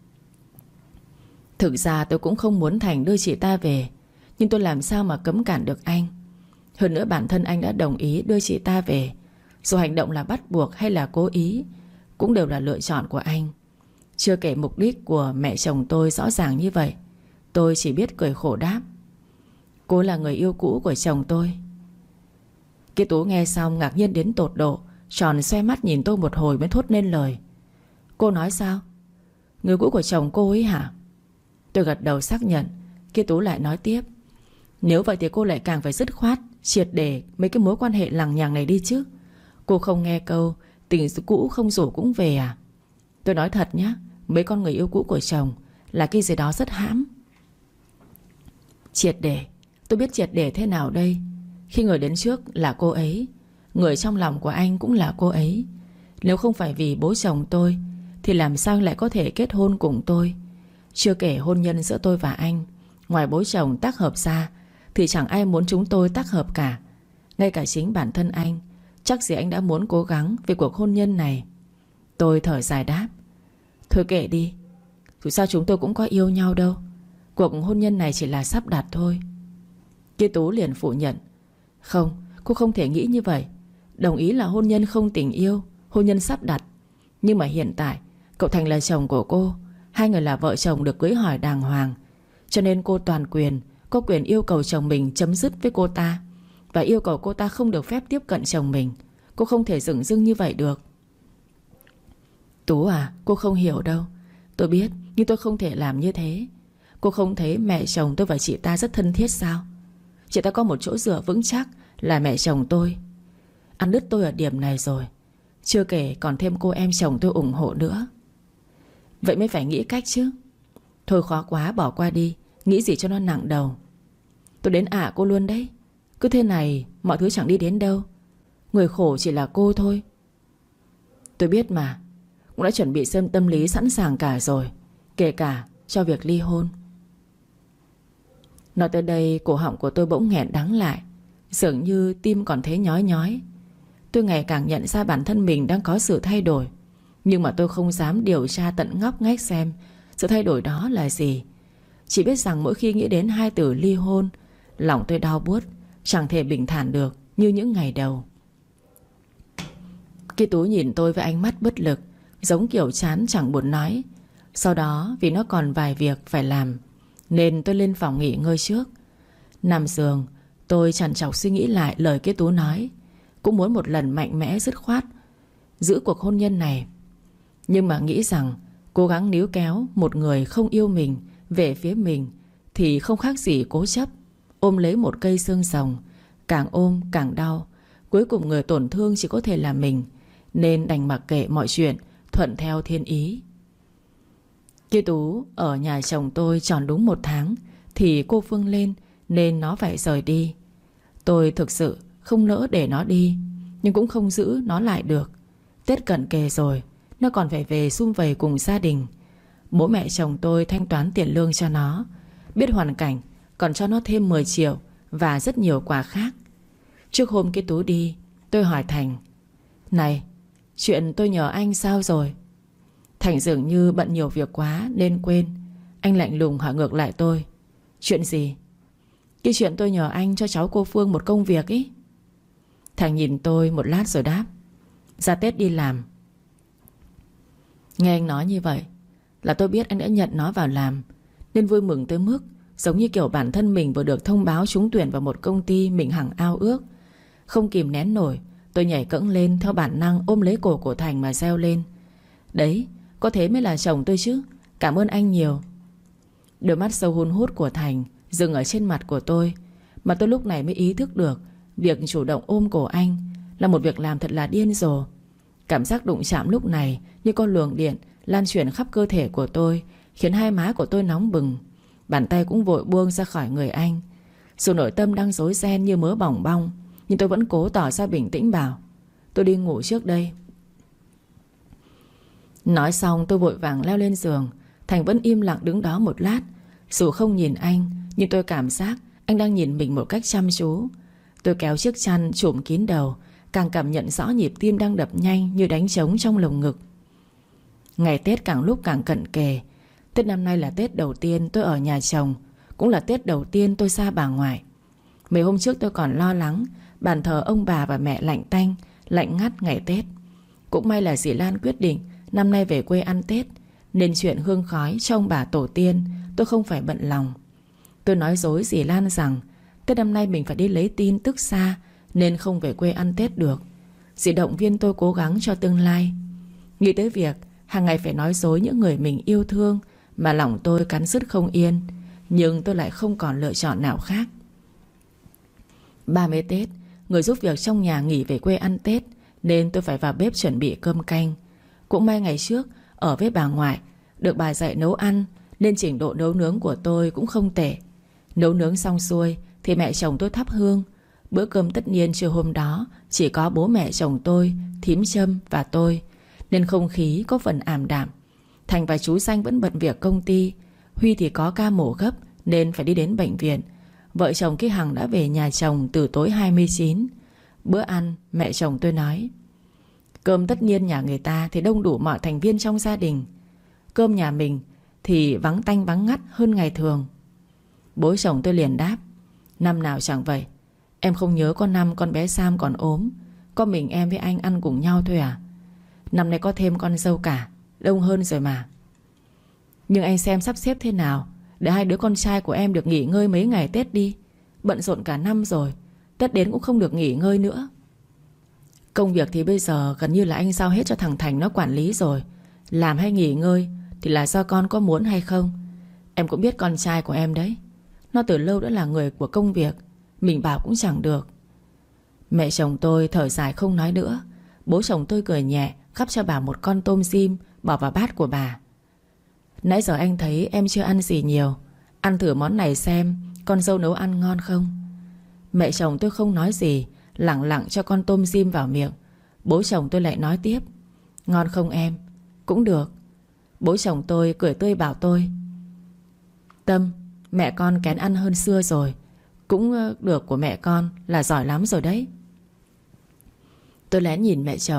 Thực ra tôi cũng không muốn Thành đưa chị ta về, nhưng tôi làm sao mà cấm cản được anh. Hơn nữa bản thân anh đã đồng ý đưa chị ta về. Dù hành động là bắt buộc hay là cố ý cũng đều là lựa chọn của anh. Chưa kể mục đích của mẹ chồng tôi rõ ràng như vậy. Tôi chỉ biết cười khổ đáp: cô là người yêu cũ của chồng tôi. Cái Tú nghe xong ngạc nhiên đến tột độ, tròn xoe mắt nhìn tôi một hồi mới thốt nên lời: cô nói sao? Người cũ của chồng cô ấy hả? Tôi gật đầu xác nhận. Cái Tú lại nói tiếp: nếu vậy thì cô lại càng phải dứt khoát, triệt để mấy cái mối quan hệ lằng nhằng này đi chứ. Cô không nghe câu tình cũ không rủ cũng về à? Tôi nói thật nhá, mấy con người yêu cũ của chồng là cái gì đó rất hãm. Triệt để? Tôi biết triệt để thế nào đây? Khi người đến trước là cô ấy, người trong lòng của anh cũng là cô ấy. Nếu không phải vì bố chồng tôi thì làm sao anh lại có thể kết hôn cùng tôi? Chưa kể hôn nhân giữa tôi và anh, ngoài bố chồng tác hợp ra thì chẳng ai muốn chúng tôi tác hợp cả. Ngay cả chính bản thân anh chắc gì anh đã muốn cố gắng vì cuộc hôn nhân này. Tôi thở dài đáp: thôi kệ đi, dù sao chúng tôi cũng có yêu nhau đâu. Cuộc hôn nhân này chỉ là sắp đặt thôi. Cái Tú liền phủ nhận: không, cô không thể nghĩ như vậy. Đồng ý là hôn nhân không tình yêu, hôn nhân sắp đặt. Nhưng mà hiện tại cậu Thành là chồng của cô, hai người là vợ chồng được cưới hỏi đàng hoàng. Cho nên cô toàn quyền, có quyền yêu cầu chồng mình chấm dứt với cô ta, và yêu cầu cô ta không được phép tiếp cận chồng mình. Cô không thể dửng dưng như vậy được. Tú à, cô không hiểu đâu. Tôi biết, nhưng tôi không thể làm như thế. Cô không thấy mẹ chồng tôi và chị ta rất thân thiết sao? Chị ta có một chỗ dựa vững chắc là mẹ chồng tôi. Ăn đứt tôi ở điểm này rồi. Chưa kể còn thêm cô em chồng tôi ủng hộ nữa. Vậy mới phải nghĩ cách chứ. Thôi khó quá, bỏ qua đi. Nghĩ gì cho nó nặng đầu. Tôi đến cô luôn đấy. Cứ thế này mọi thứ chẳng đi đến đâu. Người khổ chỉ là cô thôi. Tôi biết mà. Cũng đã chuẩn bị xem tâm lý sẵn sàng cả rồi. Kể cả cho việc ly hôn. Nói tới đây cổ họng của tôi bỗng nghẹn đắng lại. Dường như tim còn thấy nhói nhói. Tôi ngày càng nhận ra bản thân mình đang có sự thay đổi. Nhưng mà tôi không dám điều tra tận ngóc ngách xem sự thay đổi đó là gì. Chỉ biết rằng mỗi khi nghĩ đến hai từ ly hôn, lòng tôi đau buốt, chẳng thể bình thản được như những ngày đầu. Cái Tú nhìn tôi với ánh mắt bất lực, giống kiểu chán chẳng buồn nói. Sau đó vì nó còn vài việc phải làm nên tôi lên phòng nghỉ ngơi trước. Nằm giường, tôi trằn trọc suy nghĩ lại lời cái Tú nói. Cũng muốn một lần mạnh mẽ dứt khoát giữ cuộc hôn nhân này. Nhưng mà nghĩ rằng cố gắng níu kéo một người không yêu mình về phía mình thì không khác gì cố chấp ôm lấy một cây xương rồng. Càng ôm càng đau. Cuối cùng người tổn thương chỉ có thể là mình, nên đành mặc kệ mọi chuyện, thuận theo thiên ý. Cái Tú ở nhà chồng tôi tròn đúng 1 tháng thì cô Phương lên, nên nó phải rời đi. Tôi thực sự không nỡ để nó đi, nhưng cũng không giữ nó lại được. Tết cận kề rồi, nó còn phải về sum vầy cùng gia đình. Bố mẹ chồng tôi thanh toán tiền lương cho nó, biết hoàn cảnh còn cho nó thêm 10 triệu và rất nhiều quà khác. Trước hôm cái Tú đi, tôi hỏi Thành: "Này, chuyện tôi nhờ anh sao rồi?" Thành dường như bận nhiều việc quá nên quên. Anh lạnh lùng hỏi ngược lại tôi: "Chuyện gì?" "Cái chuyện tôi nhờ anh cho cháu cô Phương một công việc ý." Thành nhìn tôi một lát rồi đáp: "Ra Tết đi làm." Nghe anh nói như vậy là tôi biết anh đã nhận nó vào làm, nên vui mừng tới mức giống như kiểu bản thân mình vừa được thông báo trúng tuyển vào một công ty mình hằng ao ước. Không kìm nén nổi, tôi nhảy cẫng lên, theo bản năng ôm lấy cổ của Thành mà reo lên: "Đấy, có thế mới là chồng tôi chứ. Cảm ơn anh nhiều." Đôi mắt sâu hun hút của Thành dừng ở trên mặt của tôi, mà tôi lúc này mới ý thức được việc chủ động ôm cổ anh là một việc làm thật là điên rồ. Cảm giác đụng chạm lúc này như con luồng điện lan truyền khắp cơ thể của tôi, khiến hai má của tôi nóng bừng. Bàn tay cũng vội buông ra khỏi người anh. Dù nội tâm đang rối ren như mớ bỏng bong, nhưng tôi vẫn cố tỏ ra bình tĩnh bảo: "Tôi đi ngủ trước đây." Nói xong tôi vội vàng leo lên giường. Thành vẫn im lặng đứng đó một lát. Dù không nhìn anh, nhưng tôi cảm giác anh đang nhìn mình một cách chăm chú. Tôi kéo chiếc chăn trùm kín đầu, càng cảm nhận rõ nhịp tim đang đập nhanh như đánh trống trong lồng ngực. Ngày Tết càng lúc càng cận kề. Tết năm nay là Tết đầu tiên tôi ở nhà chồng, cũng là Tết đầu tiên tôi xa bà ngoại. Mấy hôm trước tôi còn lo lắng bàn thờ ông bà và mẹ lạnh tanh, lạnh ngắt ngày Tết. Cũng may là dì Lan quyết định năm nay về quê ăn Tết, nên chuyện hương khói cho ông bà tổ tiên tôi không phải bận lòng. Tôi nói dối dì Lan rằng Tết năm nay mình phải đi lấy tin tức xa, nên không về quê ăn Tết được. Dì động viên tôi cố gắng cho tương lai. Nghĩ tới việc hàng ngày phải nói dối những người mình yêu thương mà lòng tôi cắn rứt không yên. Nhưng tôi lại không còn lựa chọn nào khác. 30 Tết, người giúp việc trong nhà nghỉ về quê ăn Tết, nên tôi phải vào bếp chuẩn bị cơm canh. Cũng may ngày trước ở với bà ngoại, được bà dạy nấu ăn, nên trình độ nấu nướng của tôi cũng không tệ. Nấu nướng xong xuôi thì mẹ chồng tôi thắp hương. Bữa cơm tất niên trưa hôm đó chỉ có bố mẹ chồng tôi, thím Trâm và tôi, nên không khí có phần ảm đạm. Thành và chú Danh vẫn bận việc công ty. Huy thì có ca mổ gấp nên phải đi đến bệnh viện. Vợ chồng cái Hằng đã về nhà chồng từ tối 29. Bữa ăn mẹ chồng tôi nói: "Cơm tất niên nhà người ta thì đông đủ mọi thành viên trong gia đình. Cơm nhà mình thì vắng tanh vắng ngắt hơn ngày thường." Bố chồng tôi liền đáp: "Năm nào chẳng vậy. Em không nhớ có năm con bé Sam còn ốm, có mình em với anh ăn cùng nhau thôi à? Năm nay có thêm con dâu cả, đông hơn rồi mà. Nhưng anh xem sắp xếp thế nào để hai đứa con trai của em được nghỉ ngơi mấy ngày Tết đi. Bận rộn cả năm rồi, Tết đến cũng không được nghỉ ngơi nữa." Công việc thì bây giờ gần như là anh giao hết cho thằng Thành nó quản lý rồi. Làm hay nghỉ ngơi thì là do con có muốn hay không. Em cũng biết con trai của em đấy, nó từ lâu đã là người của công việc, mình bảo cũng chẳng được. Mẹ chồng tôi thở dài không nói nữa. Bố chồng tôi cười nhẹ, gắp cho bà một con tôm rim bỏ vào bát của bà. "Nãy giờ anh thấy em chưa ăn gì nhiều, ăn thử món này xem con dâu nấu ăn ngon không." Mẹ chồng tôi không nói gì, lẳng lặng cho con tôm rim vào miệng. Bố chồng tôi lại nói tiếp: "Ngon không em?" "Cũng được." Bố chồng tôi cười tươi bảo tôi: "Tâm, mẹ con kén ăn hơn xưa rồi. Cũng được của mẹ con là giỏi lắm rồi đấy." Tôi lén nhìn mẹ chồng,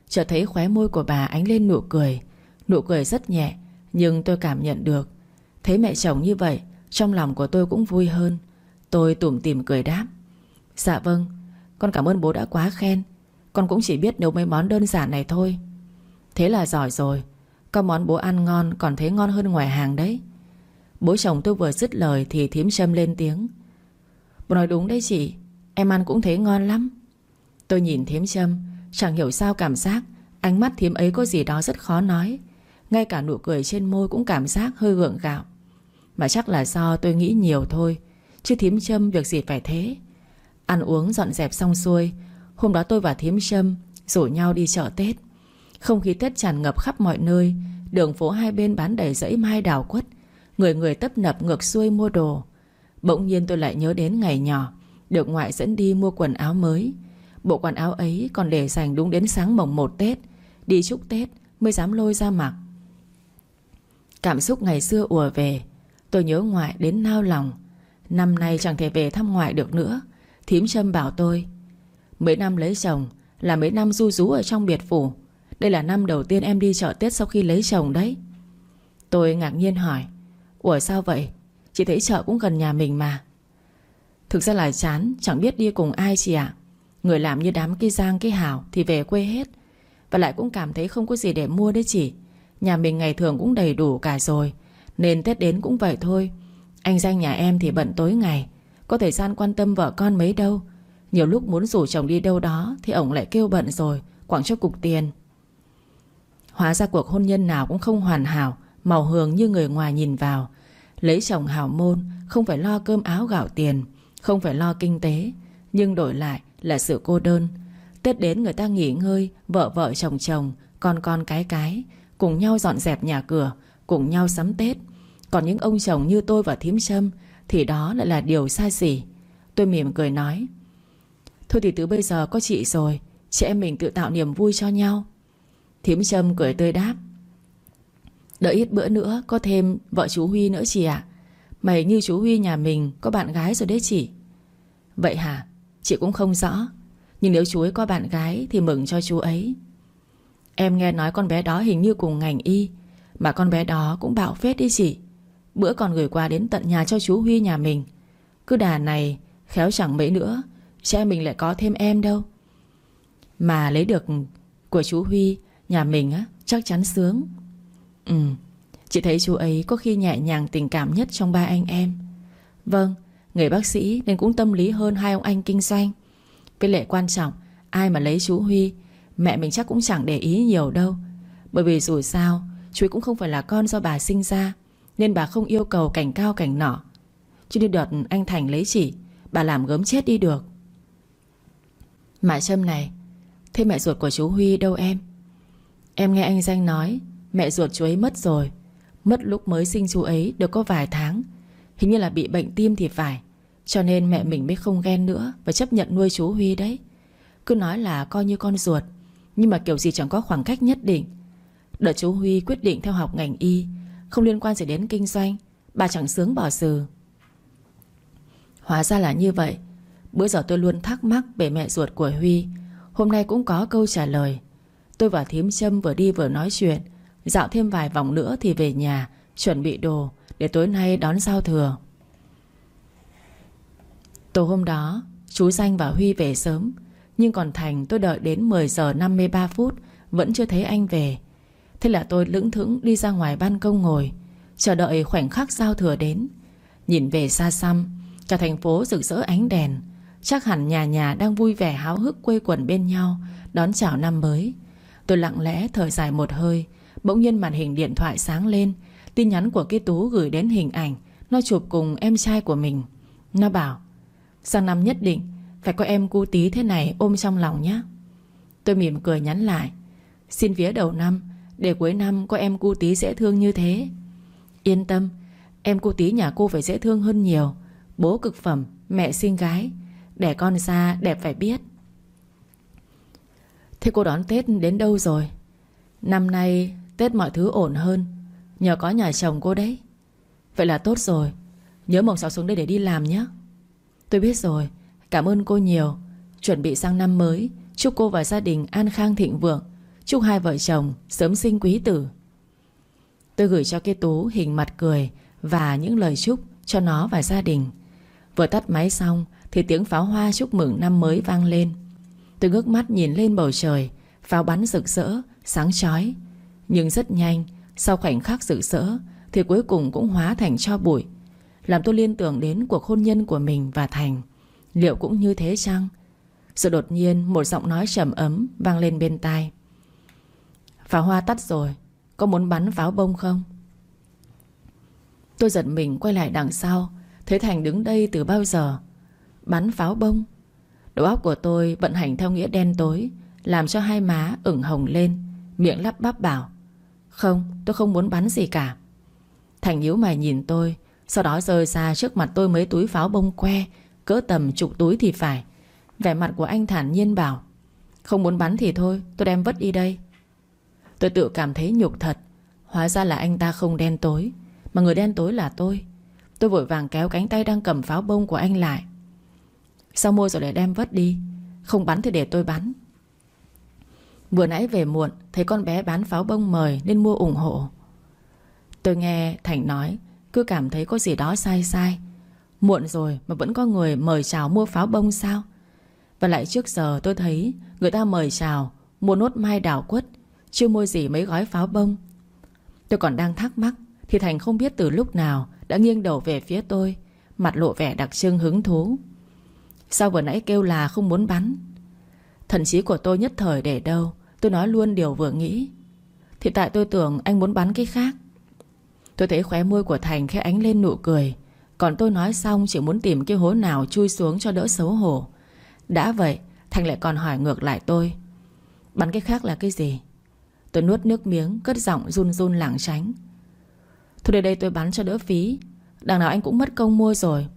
chợt thấy khóe môi của bà ánh lên nụ cười. Nụ cười rất nhẹ, nhưng tôi cảm nhận được. Thấy mẹ chồng như vậy, trong lòng của tôi cũng vui hơn. Tôi tủm tỉm cười đáp: Dạ vâng, con cảm ơn bố đã quá khen. Con cũng chỉ biết nấu mấy món đơn giản này thôi. Thế là giỏi rồi. Có món bố ăn ngon còn thấy ngon hơn ngoài hàng đấy. Bố chồng tôi vừa dứt lời thì thím Trâm lên tiếng: Bố nói đúng đấy chị, em ăn cũng thấy ngon lắm. Tôi nhìn thím Trâm, chẳng hiểu sao cảm giác ánh mắt thím ấy có gì đó rất khó nói. Ngay cả nụ cười trên môi cũng cảm giác hơi gượng gạo. Mà chắc là do tôi nghĩ nhiều thôi, chứ thím Trâm việc gì phải thế. Ăn uống dọn dẹp xong xuôi, hôm đó tôi và thím Trâm rủ nhau đi chợ Tết. Không khí Tết tràn ngập khắp mọi nơi. Đường phố hai bên bán đầy dãy mai đào quất. Người người tấp nập ngược xuôi mua đồ. Bỗng nhiên tôi lại nhớ đến ngày nhỏ được ngoại dẫn đi mua quần áo mới. Bộ quần áo ấy còn để dành đúng đến sáng mồng 1 Tết, đi chúc Tết mới dám lôi ra mặc. Cảm xúc ngày xưa ùa về. Tôi nhớ ngoại đến nao lòng. Năm nay chẳng thể về thăm ngoại được nữa. Thím Trâm bảo tôi: Mấy năm lấy chồng là mấy năm ru rú ở trong biệt phủ. Đây là năm đầu tiên em đi chợ Tết sau khi lấy chồng đấy. Tôi ngạc nhiên hỏi: Ủa sao vậy? Chị thấy chợ cũng gần nhà mình mà. Thực ra là chán, chẳng biết đi cùng ai chị ạ. Người làm như đám cái Giang cái Hảo thì về quê hết. Và lại cũng cảm thấy không có gì để mua đấy chị. Nhà mình ngày thường cũng đầy đủ cả rồi, nên Tết đến cũng vậy thôi. Anh Danh nhà em thì bận tối ngày, có thời gian quan tâm vợ con mấy đâu. Nhiều lúc muốn rủ chồng đi đâu đó thì ổng lại kêu bận rồi, quẳng cho cục tiền. Hóa ra cuộc hôn nhân nào cũng không hoàn hảo, màu hường như người ngoài nhìn vào. Lấy chồng hào môn, không phải lo cơm áo gạo tiền, không phải lo kinh tế, nhưng đổi lại là sự cô đơn. Tết đến người ta nghỉ ngơi, vợ vợ chồng chồng, con cái cùng nhau dọn dẹp nhà cửa, cùng nhau sắm Tết. Còn những ông chồng như tôi và thím Trâm thì đó lại là điều xa xỉ. Tôi mỉm cười nói: Thôi thì từ bây giờ có chị rồi, chị em mình tự tạo niềm vui cho nhau. Thím Trâm cười tươi đáp: Đợi ít bữa nữa có thêm vợ chú Huy nữa chị ạ. Mà hình như chú Huy nhà mình có bạn gái rồi đấy chị. Vậy hả? Chị cũng không rõ. Nhưng nếu chú ấy có bạn gái thì mừng cho chú ấy. Em nghe nói con bé đó hình như cùng ngành y. Mà con bé đó cũng bạo phết đi chị. Bữa còn gửi quà đến tận nhà cho chú Huy nhà mình. Cứ đà này khéo chẳng mấy nữa cha mình lại có thêm em đâu. Mà lấy được của chú Huy nhà mình á, chắc chắn sướng. Chị thấy chú ấy có khi nhẹ nhàng tình cảm nhất trong ba anh em. Vâng, người bác sĩ nên cũng tâm lý hơn hai ông anh kinh doanh. Với lại quan trọng, ai mà lấy chú Huy, mẹ mình chắc cũng chẳng để ý nhiều đâu. Bởi vì dù sao chú ấy cũng không phải là con do bà sinh ra, nên bà không yêu cầu cảnh cao cảnh nọ. Chứ đi đợt anh Thành lấy chị, bà làm gớm chết đi được. Mà Trâm này, thế mẹ ruột của chú Huy đâu em? Em nghe anh Danh nói mẹ ruột chú ấy mất rồi. Mất lúc mới sinh chú ấy được có vài tháng. Hình như là bị bệnh tim thì phải. Cho nên mẹ mình mới không ghen nữa và chấp nhận nuôi chú Huy đấy. Cứ nói là coi như con ruột, nhưng mà kiểu gì chẳng có khoảng cách nhất định. Đợi chú Huy quyết định theo học ngành y, không liên quan gì đến kinh doanh, bà chẳng sướng bỏ sừ. Hóa ra là như vậy. Bữa giờ tôi luôn thắc mắc về mẹ ruột của Huy. Hôm nay cũng có câu trả lời. Tôi và thím Trâm vừa đi vừa nói chuyện, dạo thêm vài vòng nữa thì về nhà chuẩn bị đồ để tối nay đón giao thừa. Tối hôm đó chú Danh và Huy về sớm, nhưng còn Thành tôi đợi đến 10 giờ 53 phút vẫn chưa thấy anh về. Thế là tôi lững thững đi ra ngoài ban công ngồi, chờ đợi khoảnh khắc giao thừa đến. Nhìn về xa xăm, cả thành phố rực rỡ ánh đèn. Chắc hẳn nhà nhà đang vui vẻ háo hức quây quần bên nhau đón chào năm mới. Tôi lặng lẽ thở dài một hơi. Bỗng nhiên màn hình điện thoại sáng lên. Tin nhắn của cái Tú gửi đến hình ảnh nó chụp cùng em trai của mình. Nó bảo: sang năm nhất định phải có em cu tí thế này ôm trong lòng nhé. Tôi mỉm cười nhắn lại: xin vía đầu năm để cuối năm có em cu tí dễ thương như thế. Yên tâm, em cu tí nhà cô phải dễ thương hơn nhiều. Bố cực phẩm, mẹ xinh gái, đẻ con ra đẹp phải biết. Thế cô đón Tết đến đâu rồi? Năm nay Tết mọi thứ ổn hơn, nhờ có nhà chồng cô đấy. Vậy là tốt rồi. Nhớ mồng 6 xuống đây để đi làm nhé. Tôi biết rồi, cảm ơn cô nhiều. Chuẩn bị sang năm mới, chúc cô và gia đình an khang thịnh vượng, chúc hai vợ chồng sớm sinh quý tử. Tôi gửi cho cái Tú hình mặt cười và những lời chúc cho nó và gia đình. Vừa tắt máy xong thì tiếng pháo hoa chúc mừng năm mới vang lên. Tôi ngước mắt nhìn lên bầu trời. Pháo bắn rực rỡ, sáng chói. Nhưng rất nhanh, sau khoảnh khắc rực rỡ thì cuối cùng cũng hóa thành tro bụi, làm tôi liên tưởng đến cuộc hôn nhân của mình và Thành. Liệu cũng như thế chăng? Rồi đột nhiên một giọng nói trầm ấm vang lên bên tai. Pháo hoa tắt rồi, có muốn bắn pháo bông không? Tôi giật mình quay lại đằng sau, thấy Thành đứng đây từ bao giờ. Bắn pháo bông? Đầu óc của tôi vận hành theo nghĩa đen tối, làm cho hai má ửng hồng lên, miệng lắp bắp bảo: Không, tôi không muốn bắn gì cả. Thành nhíu mày nhìn tôi, sau đó rơi ra trước mặt tôi mấy túi pháo bông que, cỡ tầm chục túi thì phải. Vẻ mặt của anh thản nhiên bảo: Không muốn bắn thì thôi, tôi đem vứt đi đây. Tôi tự cảm thấy nhục thật. Hóa ra là anh ta không đen tối, mà người đen tối là tôi. Tôi vội vàng kéo cánh tay đang cầm pháo bông của anh lại. Sao mua rồi để đem vứt đi? Không bắn thì để tôi bắn. Vừa nãy về muộn, thấy con bé bán pháo bông mời nên mua ủng hộ. Tôi nghe Thành nói, cứ cảm thấy có gì đó sai sai. Muộn rồi mà vẫn có người mời chào mua pháo bông sao? Và lại trước giờ tôi thấy người ta mời chào mua nốt mai đào quất, chưa mua gì mấy gói pháo bông. Tôi còn đang thắc mắc thì Thành không biết từ lúc nào đã nghiêng đầu về phía tôi, mặt lộ vẻ đặc trưng hứng thú. Sao vừa nãy kêu là không muốn bắn? Thần trí của tôi nhất thời để đâu, tôi nói luôn điều vừa nghĩ. Thì tại tôi tưởng anh muốn bắn cái khác. Tôi thấy khóe môi của Thành khẽ ánh lên nụ cười. Còn tôi nói xong chỉ muốn tìm cái hố nào chui xuống cho đỡ xấu hổ. Đã vậy Thành lại còn hỏi ngược lại tôi: Bắn cái khác là cái gì? Tôi nuốt nước miếng, cất giọng run run lảng tránh: Thôi đây đây tôi bắn cho đỡ phí, đằng nào anh cũng mất công mua rồi.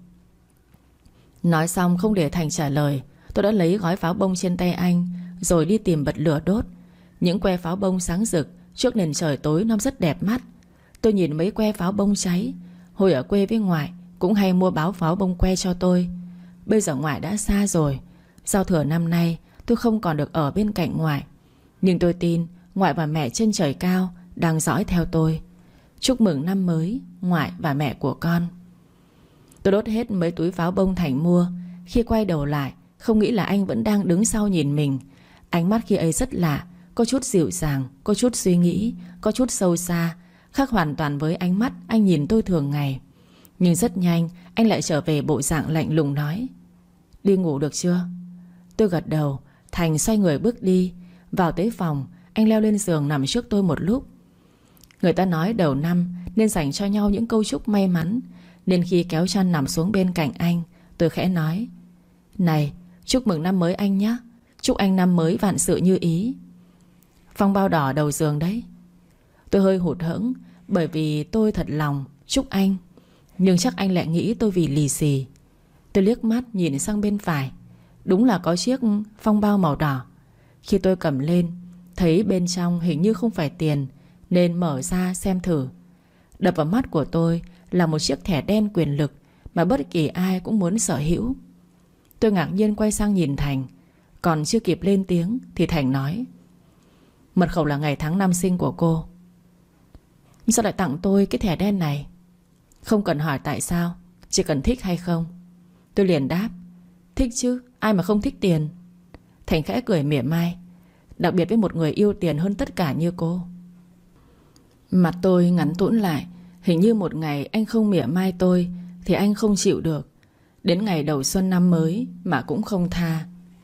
Nói xong không để Thành trả lời, tôi đã lấy gói pháo bông trên tay anh, rồi đi tìm bật lửa đốt. Những que pháo bông sáng rực trước nền trời tối nó rất đẹp mắt. Tôi nhìn mấy que pháo bông cháy. Hồi ở quê với ngoại cũng hay mua báo pháo bông que cho tôi. Bây giờ ngoại đã xa rồi. Giao thừa năm nay tôi không còn được ở bên cạnh ngoại, nhưng tôi tin ngoại và mẹ trên trời cao đang dõi theo tôi. Chúc mừng năm mới ngoại và mẹ của con. Tôi đốt hết mấy túi pháo bông Thành mua. Khi quay đầu lại, không nghĩ là anh vẫn đang đứng sau nhìn mình. Ánh mắt khi ấy rất lạ, có chút dịu dàng, có chút suy nghĩ, có chút sâu xa, khác hoàn toàn với ánh mắt anh nhìn tôi thường ngày. Nhưng rất nhanh anh lại trở về bộ dạng lạnh lùng nói: Đi ngủ được chưa? Tôi gật đầu. Thành xoay người bước đi. Vào tới phòng, anh leo lên giường nằm trước tôi một lúc. Người ta nói đầu năm nên dành cho nhau những câu chúc may mắn, nên khi kéo chăn nằm xuống bên cạnh anh, tôi khẽ nói: Này, chúc mừng năm mới anh nhé. Chúc anh năm mới vạn sự như ý. Phong bao đỏ đầu giường đấy. Tôi hơi hụt hẫng, bởi vì tôi thật lòng chúc anh, nhưng chắc anh lại nghĩ tôi vì lì xì. Tôi liếc mắt nhìn sang bên phải. Đúng là có chiếc phong bao màu đỏ. Khi tôi cầm lên, thấy bên trong hình như không phải tiền, nên mở ra xem thử. Đập vào mắt của tôi là một chiếc thẻ đen quyền lực mà bất kỳ ai cũng muốn sở hữu. Tôi ngạc nhiên quay sang nhìn Thành. Còn chưa kịp lên tiếng thì Thành nói: Mật khẩu là ngày tháng năm sinh của cô. Sao lại tặng tôi cái thẻ đen này? Không cần hỏi tại sao, chỉ cần thích hay không. Tôi liền đáp: Thích chứ, ai mà không thích tiền. Thành khẽ cười mỉa mai: Đặc biệt với một người yêu tiền hơn tất cả như cô. Mặt tôi ngắn tũn lại. Hình như một ngày anh không mỉa mai tôi thì anh không chịu được. Đến ngày đầu xuân năm mới mà cũng không tha.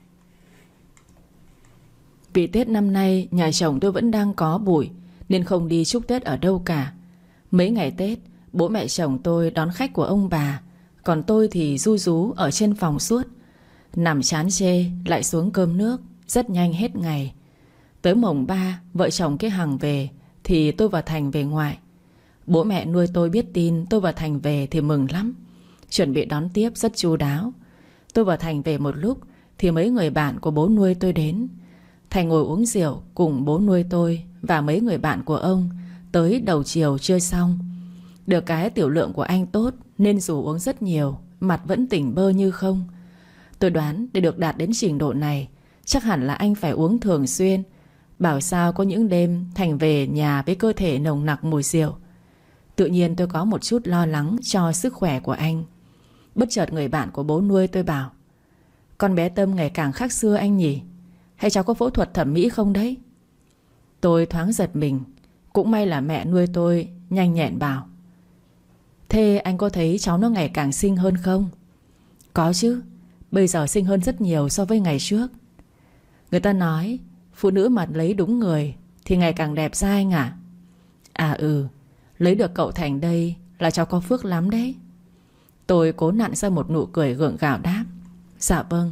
Vì Tết năm nay nhà chồng tôi vẫn đang có bụi, nên không đi chúc Tết ở đâu cả. Mấy ngày Tết, bố mẹ chồng tôi đón khách của ông bà, còn tôi thì ru rú ở trên phòng suốt. Nằm chán chê lại xuống cơm nước. Rất nhanh hết ngày. Tới mồng 3, vợ chồng cái Hằng về thì tôi và Thành về ngoại. Bố mẹ nuôi tôi biết tin tôi và Thành về thì mừng lắm, chuẩn bị đón tiếp rất chu đáo. Tôi và Thành về một lúc thì mấy người bạn của bố nuôi tôi đến. Thành ngồi uống rượu cùng bố nuôi tôi và mấy người bạn của ông tới đầu chiều chưa xong. Được cái tiểu lượng của anh tốt, nên dù uống rất nhiều, mặt vẫn tỉnh bơ như không. Tôi đoán để được đạt đến trình độ này, chắc hẳn là anh phải uống thường xuyên, Bảo sao có những đêm Thành về nhà với cơ thể nồng nặc mùi rượu. Tự nhiên tôi có một chút lo lắng cho sức khỏe của anh. Bất chợt người bạn của bố nuôi tôi bảo: con bé Tâm ngày càng khác xưa anh nhỉ? Hay cháu có phẫu thuật thẩm mỹ không đấy? Tôi thoáng giật mình. Cũng may là mẹ nuôi tôi nhanh nhẹn bảo: thế anh có thấy cháu nó ngày càng xinh hơn không? Có chứ. Bây giờ xinh hơn rất nhiều so với ngày trước. Người ta nói phụ nữ mà lấy đúng người thì ngày càng đẹp da anh ạ. À lấy được cậu Thành đây là cháu có phước lắm đấy. Tôi cố nặn ra một nụ cười gượng gạo đáp: dạ vâng.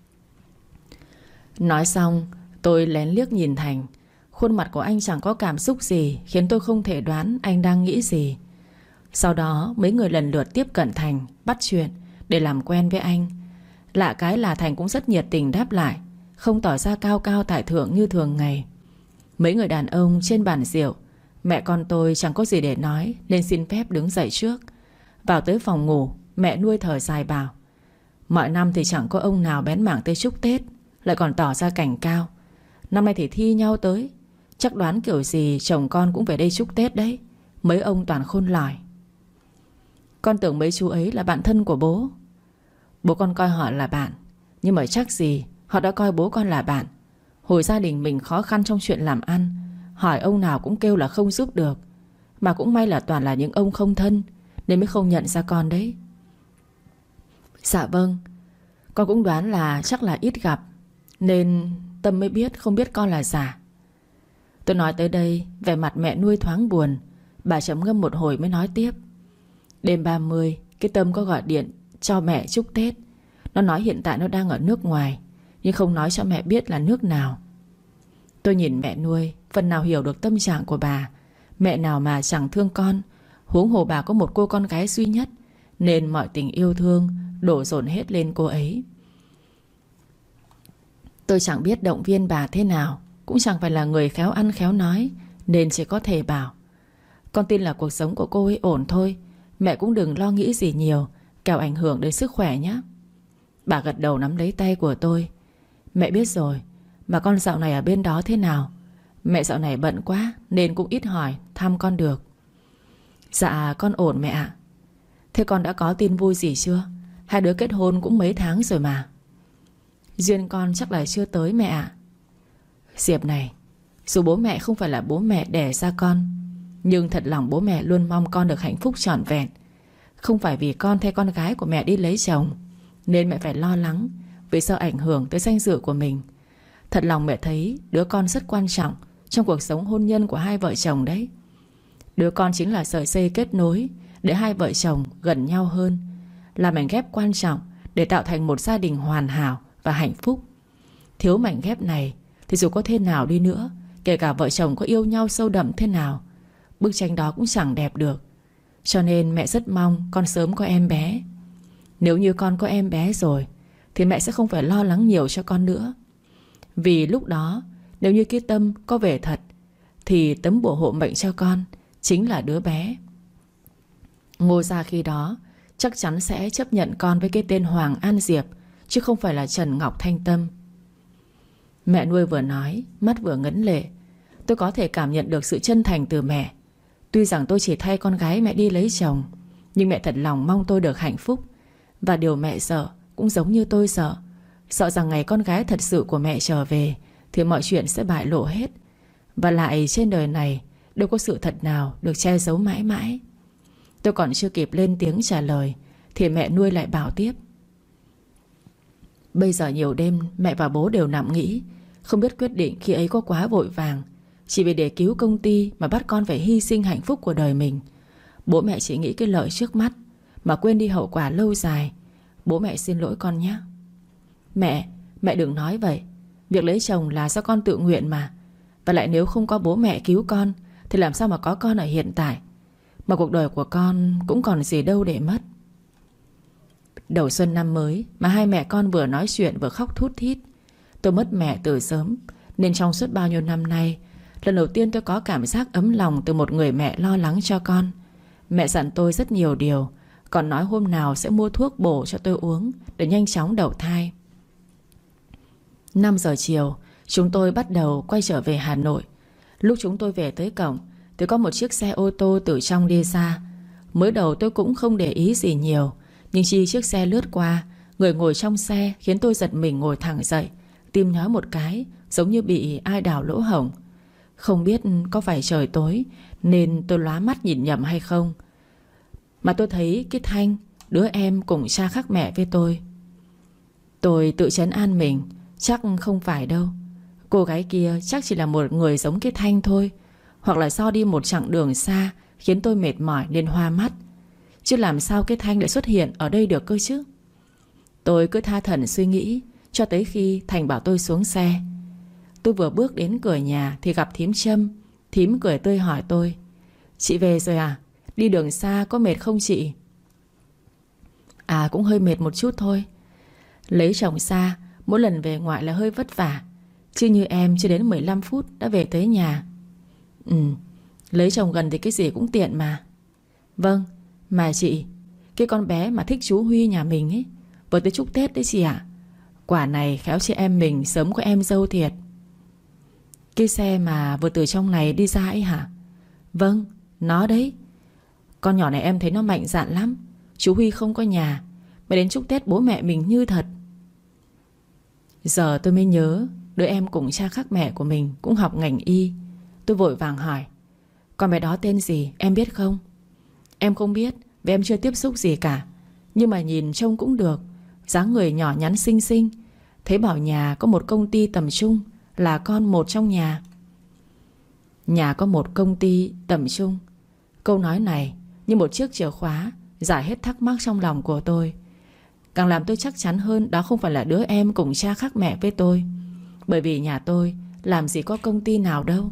Nói xong tôi lén liếc nhìn Thành. Khuôn mặt của anh chẳng có cảm xúc gì, khiến tôi không thể đoán anh đang nghĩ gì. Sau đó mấy người lần lượt tiếp cận Thành, bắt chuyện để làm quen với anh. Lạ cái là Thành cũng rất nhiệt tình đáp lại, không tỏ ra cao cao tại thượng như thường ngày. Mấy người đàn ông trên bàn rượu, mẹ con tôi chẳng có gì để nói nên xin phép đứng dậy trước. Vào tới phòng ngủ, mẹ nuôi thở dài bảo: mọi năm thì chẳng có ông nào bén mảng tới chúc Tết, lại còn tỏ ra cảnh cao. Năm nay thì thi nhau tới, chắc đoán kiểu gì chồng con cũng về đây chúc Tết đấy. Mấy ông toàn khôn lỏi. Con tưởng mấy chú ấy là bạn thân của bố. Bố con coi họ là bạn, nhưng mà chắc gì họ đã coi bố con là bạn. Hồi gia đình mình khó khăn trong chuyện làm ăn, hỏi ông nào cũng kêu là không giúp được. Mà cũng may là toàn là những ông không thân, nên mới không nhận ra con đấy. Dạ vâng. Con cũng đoán là chắc là ít gặp, nên Tâm mới biết không biết con là giả. Tôi nói tới đây, vẻ mặt mẹ nuôi thoáng buồn. Bà trầm ngâm một hồi mới nói tiếp: đêm 30 cái Tâm có gọi điện cho mẹ chúc Tết. Nó nói hiện tại nó đang ở nước ngoài, nhưng không nói cho mẹ biết là nước nào. Tôi nhìn mẹ nuôi, phần nào hiểu được tâm trạng của bà. Mẹ nào mà chẳng thương con, huống hồ bà có một cô con gái duy nhất, nên mọi tình yêu thương đổ dồn hết lên cô ấy. Tôi chẳng biết động viên bà thế nào, cũng chẳng phải là người khéo ăn khéo nói, nên chỉ có thể bảo: con tin là cuộc sống của cô ấy ổn thôi. Mẹ cũng đừng lo nghĩ gì nhiều, kẻo ảnh hưởng đến sức khỏe nhé. Bà gật đầu nắm lấy tay của tôi: mẹ biết rồi. Mà con dạo này ở bên đó thế nào? Mẹ dạo này bận quá nên cũng ít hỏi thăm con được. Dạ con ổn mẹ ạ. Thế con đã có tin vui gì chưa? Hai đứa kết hôn cũng mấy tháng rồi mà. Duyên con chắc là chưa tới mẹ ạ. Diệp này, dù bố mẹ không phải là bố mẹ đẻ ra con, nhưng thật lòng bố mẹ luôn mong con được hạnh phúc trọn vẹn. Không phải vì con thay con gái của mẹ đi lấy chồng nên mẹ phải lo lắng vì sợ ảnh hưởng tới danh dự của mình. Thật lòng mẹ thấy đứa con rất quan trọng trong cuộc sống hôn nhân của hai vợ chồng đấy. Đứa con chính là sợi dây kết nối để hai vợ chồng gần nhau hơn, là mảnh ghép quan trọng để tạo thành một gia đình hoàn hảo và hạnh phúc. Thiếu mảnh ghép này thì dù có thế nào đi nữa, kể cả vợ chồng có yêu nhau sâu đậm thế nào, bức tranh đó cũng chẳng đẹp được. Cho nên mẹ rất mong con sớm có em bé. Nếu như con có em bé rồi thì mẹ sẽ không phải lo lắng nhiều cho con nữa. Vì lúc đó nếu như cái Tâm có về thật thì tấm bùa hộ mệnh cho con chính là đứa bé. Ngô gia khi đó chắc chắn sẽ chấp nhận con với cái tên Hoàng An Diệp, chứ không phải là Trần Ngọc Thanh Tâm. Mẹ nuôi vừa nói, mắt vừa ngấn lệ. Tôi có thể cảm nhận được sự chân thành từ mẹ. Tuy rằng tôi chỉ thay con gái mẹ đi lấy chồng, nhưng mẹ thật lòng mong tôi được hạnh phúc. Và điều mẹ sợ cũng giống như tôi sợ. Sợ rằng ngày con gái thật sự của mẹ trở về thì mọi chuyện sẽ bại lộ hết. Và lại trên đời này đâu có sự thật nào được che giấu mãi mãi. Tôi còn chưa kịp lên tiếng trả lời thì mẹ nuôi lại bảo tiếp: bây giờ nhiều đêm mẹ và bố đều nằm nghĩ, không biết quyết định khi ấy có quá vội vàng, chỉ vì để cứu công ty mà bắt con phải hy sinh hạnh phúc của đời mình. Bố mẹ chỉ nghĩ cái lợi trước mắt mà quên đi hậu quả lâu dài. Bố mẹ xin lỗi con nhé. Mẹ đừng nói vậy. Việc lấy chồng là do con tự nguyện mà. Và lại nếu không có bố mẹ cứu con thì làm sao mà có con ở hiện tại. Mà cuộc đời của con cũng còn gì đâu để mất. Đầu xuân năm mới mà hai mẹ con vừa nói chuyện vừa khóc thút thít. Tôi mất mẹ từ sớm, nên trong suốt bao nhiêu năm nay, lần đầu tiên tôi có cảm giác ấm lòng từ một người mẹ lo lắng cho con. Mẹ dặn tôi rất nhiều điều, còn nói hôm nào sẽ mua thuốc bổ cho tôi uống để nhanh chóng đậu thai. 5 giờ chiều, Chúng tôi bắt đầu quay trở về Hà Nội. Lúc chúng tôi về tới cổng thì có một chiếc xe ô tô từ trong đi ra. Mới đầu tôi cũng không để ý gì nhiều, nhưng khi chiếc xe lướt qua, người ngồi trong xe khiến tôi giật mình ngồi thẳng dậy. Tim nhói một cái, giống như bị ai đào lỗ hổng. Không biết có phải trời tối nên tôi lóa mắt nhìn nhầm hay không, mà tôi thấy cái Thanh, đứa em cùng cha khác mẹ với tôi. Tôi tự trấn an mình, chắc không phải đâu. Cô gái kia chắc chỉ là một người giống cái Thanh thôi, hoặc là do đi một chặng đường xa khiến tôi mệt mỏi nên hoa mắt. Chứ làm sao cái Thanh lại xuất hiện ở đây được cơ chứ. Tôi cứ tha thẩn suy nghĩ cho tới khi Thành bảo tôi xuống xe. Tôi vừa bước đến cửa nhà thì gặp thím Trâm. Thím cười tươi hỏi tôi: "Chị về rồi à? Đi đường xa có mệt không chị?" "À, cũng hơi mệt một chút thôi. Lấy chồng xa, mỗi lần về ngoại là hơi vất vả. Chứ như em chưa đến 15 phút đã về tới nhà." Lấy chồng gần thì cái gì cũng tiện mà." "Vâng, mà chị, cái con bé mà thích chú Huy nhà mình ấy vừa tới chúc Tết đấy chị ạ. Quả này khéo chị em mình sớm có em dâu thiệt." "Cái xe mà vừa từ trong này đi ra ấy hả?" "Vâng, nó đấy. Con nhỏ này em thấy nó mạnh dạn lắm. Chú Huy không có nhà mà đến chúc Tết bố mẹ mình như thật." Giờ tôi mới nhớ đứa em cùng cha khác mẹ của mình cũng học ngành y. Tôi vội vàng hỏi: "Con bé đó tên gì em biết không?" "Em không biết vì em chưa tiếp xúc gì cả. Nhưng mà nhìn trông cũng được, dáng người nhỏ nhắn xinh xinh. Thấy bảo nhà có một công ty tầm trung, là con một trong nhà." Nhà có một công ty tầm trung. Câu nói này như một chiếc chìa khóa giải hết thắc mắc trong lòng của tôi. Càng làm tôi chắc chắn hơn đó không phải là đứa em cùng cha khác mẹ với tôi. Bởi vì nhà tôi làm gì có công ty nào đâu.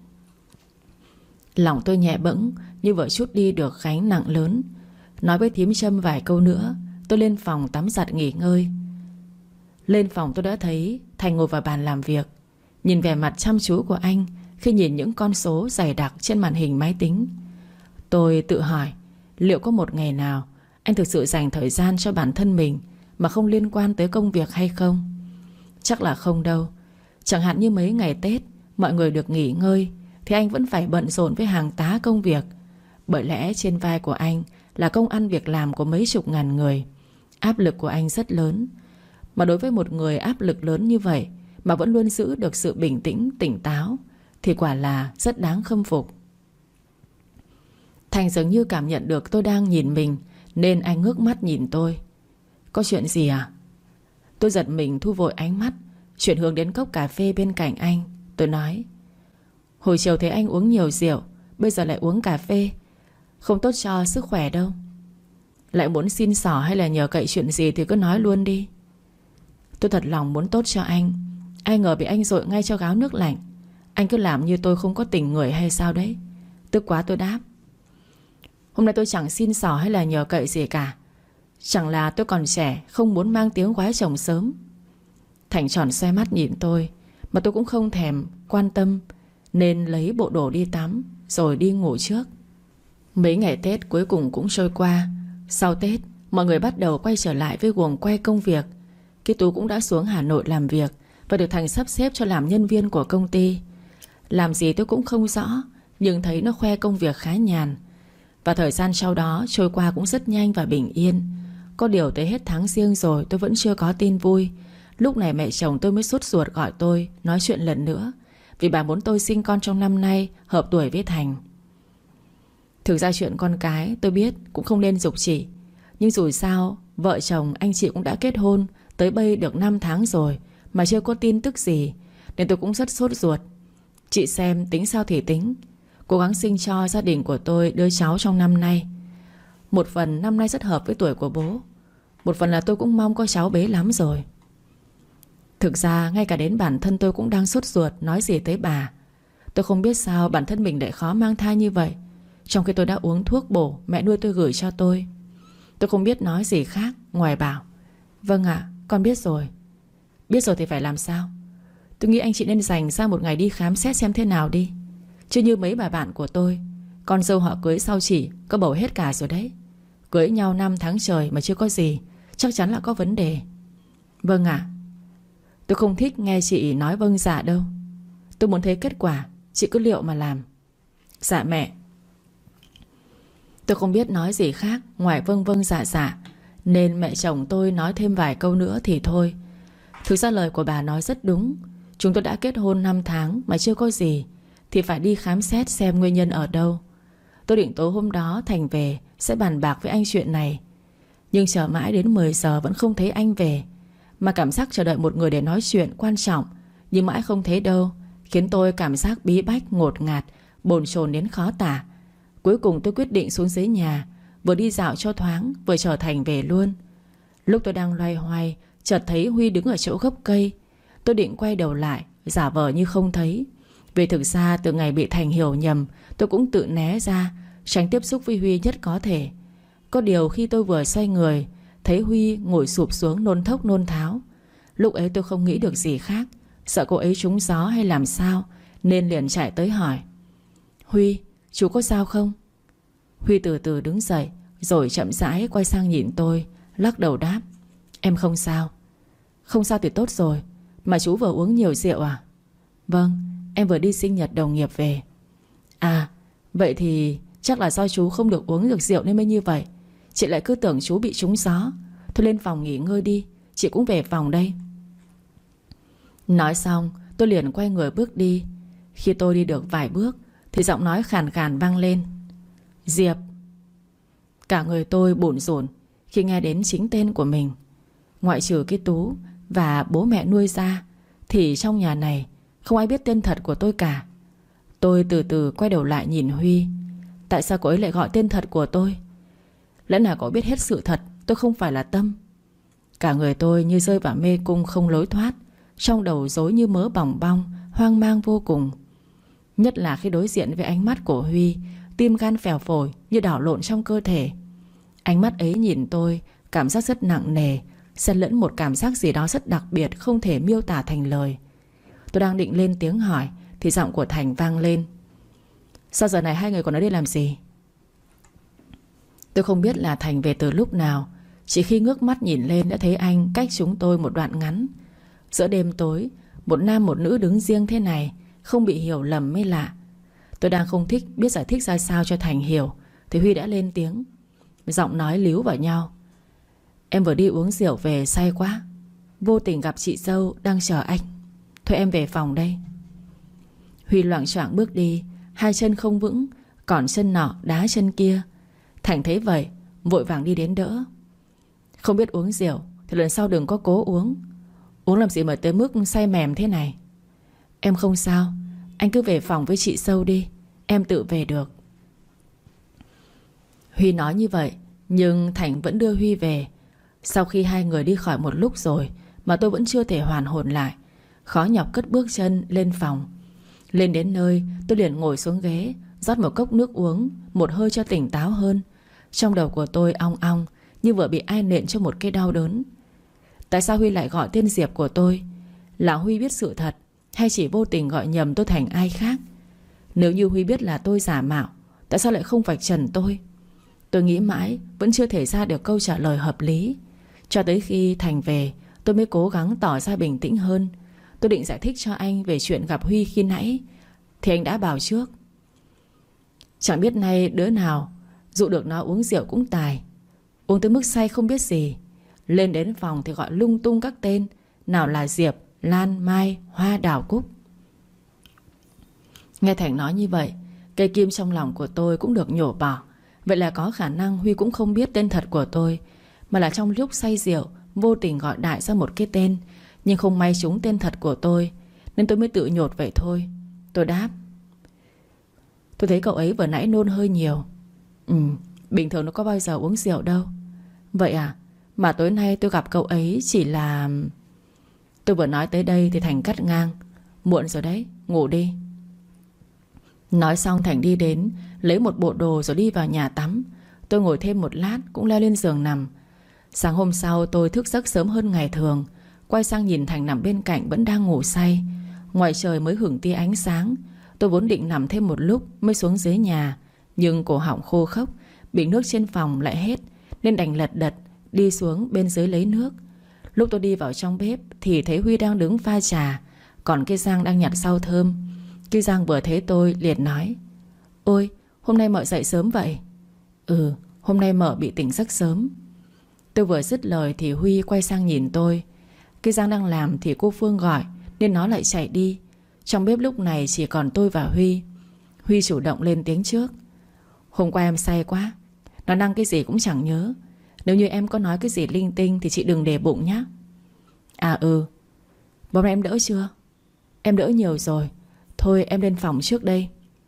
Lòng tôi nhẹ bẫng như vừa trút đi được gánh nặng lớn. Nói với thím Trâm vài câu nữa, tôi lên phòng tắm giặt nghỉ ngơi. Lên phòng tôi đã thấy Thành ngồi vào bàn làm việc. Nhìn vẻ mặt chăm chú của anh khi nhìn những con số dày đặc trên màn hình máy tính, tôi tự hỏi liệu có một ngày nào anh thực sự dành thời gian cho bản thân mình mà không liên quan tới công việc hay không. Chắc là không đâu. Chẳng hạn như mấy ngày Tết mọi người được nghỉ ngơi thì anh vẫn phải bận rộn với hàng tá công việc. Bởi lẽ trên vai của anh là công ăn việc làm của mấy chục ngàn người. Áp lực của anh rất lớn. Mà đối với một người áp lực lớn như vậy mà vẫn luôn giữ được sự bình tĩnh, tỉnh táo thì quả là rất đáng khâm phục. Thành dường như cảm nhận được tôi đang nhìn mình nên anh ngước mắt nhìn tôi. "Có chuyện gì à?" Tôi giật mình thu vội ánh mắt, chuyển hướng đến cốc cà phê bên cạnh anh. Tôi nói: "Hồi chiều thấy anh uống nhiều rượu, bây giờ lại uống cà phê, không tốt cho sức khỏe đâu." "Lại muốn xin xỏ hay là nhờ cậy chuyện gì thì cứ nói luôn đi." Tôi thật lòng muốn tốt cho anh. Ai ngờ bị anh dội ngay cho gáo nước lạnh. Anh cứ làm như tôi không có tình người hay sao đấy. Tức quá tôi đáp: "Hôm nay tôi chẳng xin xỏ hay là nhờ cậy gì cả. Chẳng là tôi còn trẻ, không muốn mang tiếng quái chồng sớm." Thành tròn xoe mắt nhìn tôi, mà tôi cũng không thèm quan tâm, nên lấy bộ đồ đi tắm rồi đi ngủ trước. Mấy ngày Tết cuối cùng cũng trôi qua. Sau Tết mọi người bắt đầu quay trở lại với guồng quay công việc. Cái Tú cũng đã xuống Hà Nội làm việc và được Thành sắp xếp cho làm nhân viên của công ty. Làm gì tôi cũng không rõ, nhưng thấy nó khoe công việc khá nhàn. Và thời gian sau đó trôi qua cũng rất nhanh và bình yên. Có điều tới hết tháng Giêng rồi tôi vẫn chưa có tin vui. Lúc này mẹ chồng tôi mới sốt ruột gọi tôi nói chuyện lần nữa, vì bà muốn tôi sinh con trong năm nay hợp tuổi với Thành. Thực ra chuyện con cái tôi biết cũng không nên giục chỉ, nhưng dù sao vợ chồng anh chị cũng đã kết hôn tới bây được 5 tháng rồi mà chưa có tin tức gì, nên tôi cũng rất sốt ruột. Chị xem tính sao thì tính, cố gắng sinh cho gia đình của tôi đứa cháu trong năm nay. Một phần năm nay rất hợp với tuổi của bố, một phần là tôi cũng mong có cháu bế lắm rồi. Thực ra ngay cả đến bản thân tôi cũng đang sốt ruột nói gì tới bà. Tôi không biết sao bản thân mình lại khó mang thai như vậy, trong khi tôi đã uống thuốc bổ mẹ nuôi tôi gửi cho tôi. Tôi không biết nói gì khác ngoài bảo: "Vâng ạ, con biết rồi." Biết rồi thì phải làm sao? Tôi nghĩ anh chị nên dành ra một ngày đi khám xét xem thế nào đi. Chứ như mấy bà bạn của tôi, con dâu họ cưới sau chỉ có bầu hết cả rồi đấy. Cưới nhau 5 tháng trời mà chưa có gì, chắc chắn là có vấn đề. Vâng ạ. Tôi không thích nghe chị nói vâng dạ đâu. Tôi muốn thấy kết quả, chị cứ liệu mà làm. Dạ mẹ. Tôi không biết nói gì khác ngoài vâng vâng dạ dạ, nên mẹ chồng tôi nói thêm vài câu nữa thì thôi. Thực ra lời của bà nói rất đúng. Chúng tôi đã kết hôn 5 tháng mà chưa có gì thì phải đi khám xét xem nguyên nhân ở đâu. Tôi định tối hôm đó Thành về sẽ bàn bạc với anh chuyện này, nhưng chờ mãi đến 10 giờ vẫn không thấy anh về. Mà cảm giác chờ đợi một người để nói chuyện quan trọng nhưng mãi không thấy đâu, khiến tôi cảm giác bí bách, ngột ngạt, bồn chồn đến khó tả. Cuối cùng tôi quyết định xuống dưới nhà, vừa đi dạo cho thoáng, vừa chờ Thành về luôn. Lúc tôi đang loay hoay, chợt thấy Huy đứng ở chỗ gốc cây. Tôi định quay đầu lại, giả vờ như không thấy. Vì thực ra từ ngày bị Thành hiểu nhầm, tôi cũng tự né ra, tránh tiếp xúc với Huy nhất có thể. Có điều khi tôi vừa xoay người, thấy Huy ngồi sụp xuống nôn thốc nôn tháo. Lúc ấy tôi không nghĩ được gì khác, sợ cô ấy trúng gió hay làm sao, nên liền chạy tới hỏi: Huy, chú có sao không? Huy từ từ đứng dậy, rồi chậm rãi quay sang nhìn tôi, lắc đầu đáp: Em không sao. Không sao thì tốt rồi. Mà chú vừa uống nhiều rượu à? Vâng, em vừa đi sinh nhật đồng nghiệp về. À, vậy thì chắc là do chú không được uống được rượu nên mới như vậy. Chị lại cứ tưởng chú bị trúng gió. Thôi lên phòng nghỉ ngơi đi, chị cũng về phòng đây. Nói xong tôi liền quay người bước đi. Khi tôi đi được vài bước thì giọng nói khàn khàn vang lên: Diệp. Cả người tôi bủn rủn khi nghe đến chính tên của mình. Ngoại trừ cái Tú và bố mẹ nuôi ra thì trong nhà này không ai biết tên thật của tôi cả. Tôi từ từ quay đầu lại nhìn Huy. Tại sao cô ấy lại gọi tên thật của tôi? Lẽ nào cô biết hết sự thật tôi không phải là Tâm? Cả người tôi như rơi vào mê cung không lối thoát. Trong đầu rối như mớ bòng bong, hoang mang vô cùng. Nhất là khi đối diện với ánh mắt của Huy, tim gan phèo phổi như đảo lộn trong cơ thể. Ánh mắt ấy nhìn tôi, cảm giác rất nặng nề, xen lẫn một cảm giác gì đó rất đặc biệt, không thể miêu tả thành lời. Tôi đang định lên tiếng hỏi thì giọng của Thành vang lên: Sao giờ này hai người còn ở đây làm gì? Tôi không biết là Thành về từ lúc nào, chỉ khi ngước mắt nhìn lên đã thấy anh cách chúng tôi một đoạn ngắn. Giữa đêm tối, một nam một nữ đứng riêng thế này, không bị hiểu lầm mới lạ. Tôi đang không thích biết giải thích ra sao cho Thành hiểu thì Huy đã lên tiếng. Giọng nói líu vào nhau: Em vừa đi uống rượu về say quá, vô tình gặp chị dâu đang chờ anh. Thôi em về phòng đây. Huy loạng choạng bước đi, hai chân không vững, còn chân nọ đá chân kia. Thành thấy vậy vội vàng đi đến đỡ. Không biết uống rượu thì lần sau đừng có cố uống. Uống làm gì mà tới mức say mềm thế này. Em không sao, anh cứ về phòng với chị dâu đi, em tự về được. Huy nói như vậy, nhưng Thành vẫn đưa Huy về. Sau khi hai người đi khỏi một lúc rồi mà tôi vẫn chưa thể hoàn hồn lại, khó nhọc cất bước chân lên phòng. Lên đến nơi tôi liền ngồi xuống ghế, rót một cốc nước uống một hơi cho tỉnh táo hơn. Trong đầu của tôi ong ong như vừa bị ai nện cho một cái đau đớn. Tại sao Huy lại gọi tên Diệp của tôi? Là Huy biết sự thật hay chỉ vô tình gọi nhầm tôi thành ai khác? Nếu như Huy biết là tôi giả mạo, tại sao lại không vạch trần tôi? Tôi nghĩ mãi vẫn chưa thể ra được câu trả lời hợp lý. Cho tới khi Thành về, tôi mới cố gắng tỏ ra bình tĩnh hơn. Tôi định giải thích cho anh về chuyện gặp Huy khi nãy thì anh đã bảo trước: Chẳng biết nay đứa nào dụ được nó uống rượu cũng tài. Uống tới mức say không biết gì, lên đến phòng thì gọi lung tung các tên, nào là Diệp, Lan, Mai, Hoa, Đào, Cúc. Nghe Thành nói như vậy, cây kim trong lòng của tôi cũng được nhổ bỏ. Vậy là có khả năng Huy cũng không biết tên thật của tôi, mà là trong lúc say rượu vô tình gọi đại ra một cái tên, nhưng không may trúng tên thật của tôi, nên tôi mới tự nhột vậy thôi. Tôi đáp: Tôi thấy cậu ấy vừa nãy nôn hơi nhiều. Bình thường nó có bao giờ uống rượu đâu. Vậy à? Mà tối nay tôi gặp cậu ấy chỉ là... Tôi vừa nói tới đây thì Thành cắt ngang: Muộn rồi đấy, ngủ đi. Nói xong Thành đi đến lấy một bộ đồ rồi đi vào nhà tắm. Tôi ngồi thêm một lát cũng leo lên giường nằm. Sáng hôm sau tôi thức giấc sớm hơn ngày thường. Quay sang nhìn Thành nằm bên cạnh vẫn đang ngủ say. Ngoài trời mới hửng tia ánh sáng. Tôi vốn định nằm thêm một lúc mới xuống dưới nhà, nhưng cổ họng khô khốc, bình nước trên phòng lại hết, nên đành lật đật đi xuống bên dưới lấy nước. Lúc tôi đi vào trong bếp thì thấy Huy đang đứng pha trà, còn cái Giang đang nhặt rau thơm. Cái Giang vừa thấy tôi liền nói: Ôi, hôm nay mợ dậy sớm vậy? Ừ, hôm nay mợ bị tỉnh giấc sớm. Tôi vừa dứt lời thì Huy quay sang nhìn tôi. Cái Giang đang làm thì cô Phương gọi nên nó lại chạy đi. Trong bếp lúc này chỉ còn tôi và Huy. Huy chủ động lên tiếng trước: Hôm qua em say quá, nó năng cái gì cũng chẳng nhớ. Nếu như em có nói cái gì linh tinh thì chị đừng để bụng nhé. À ừ. Hôm nay em đỡ chưa? Em đỡ nhiều rồi. Thôi em lên phòng trước đây.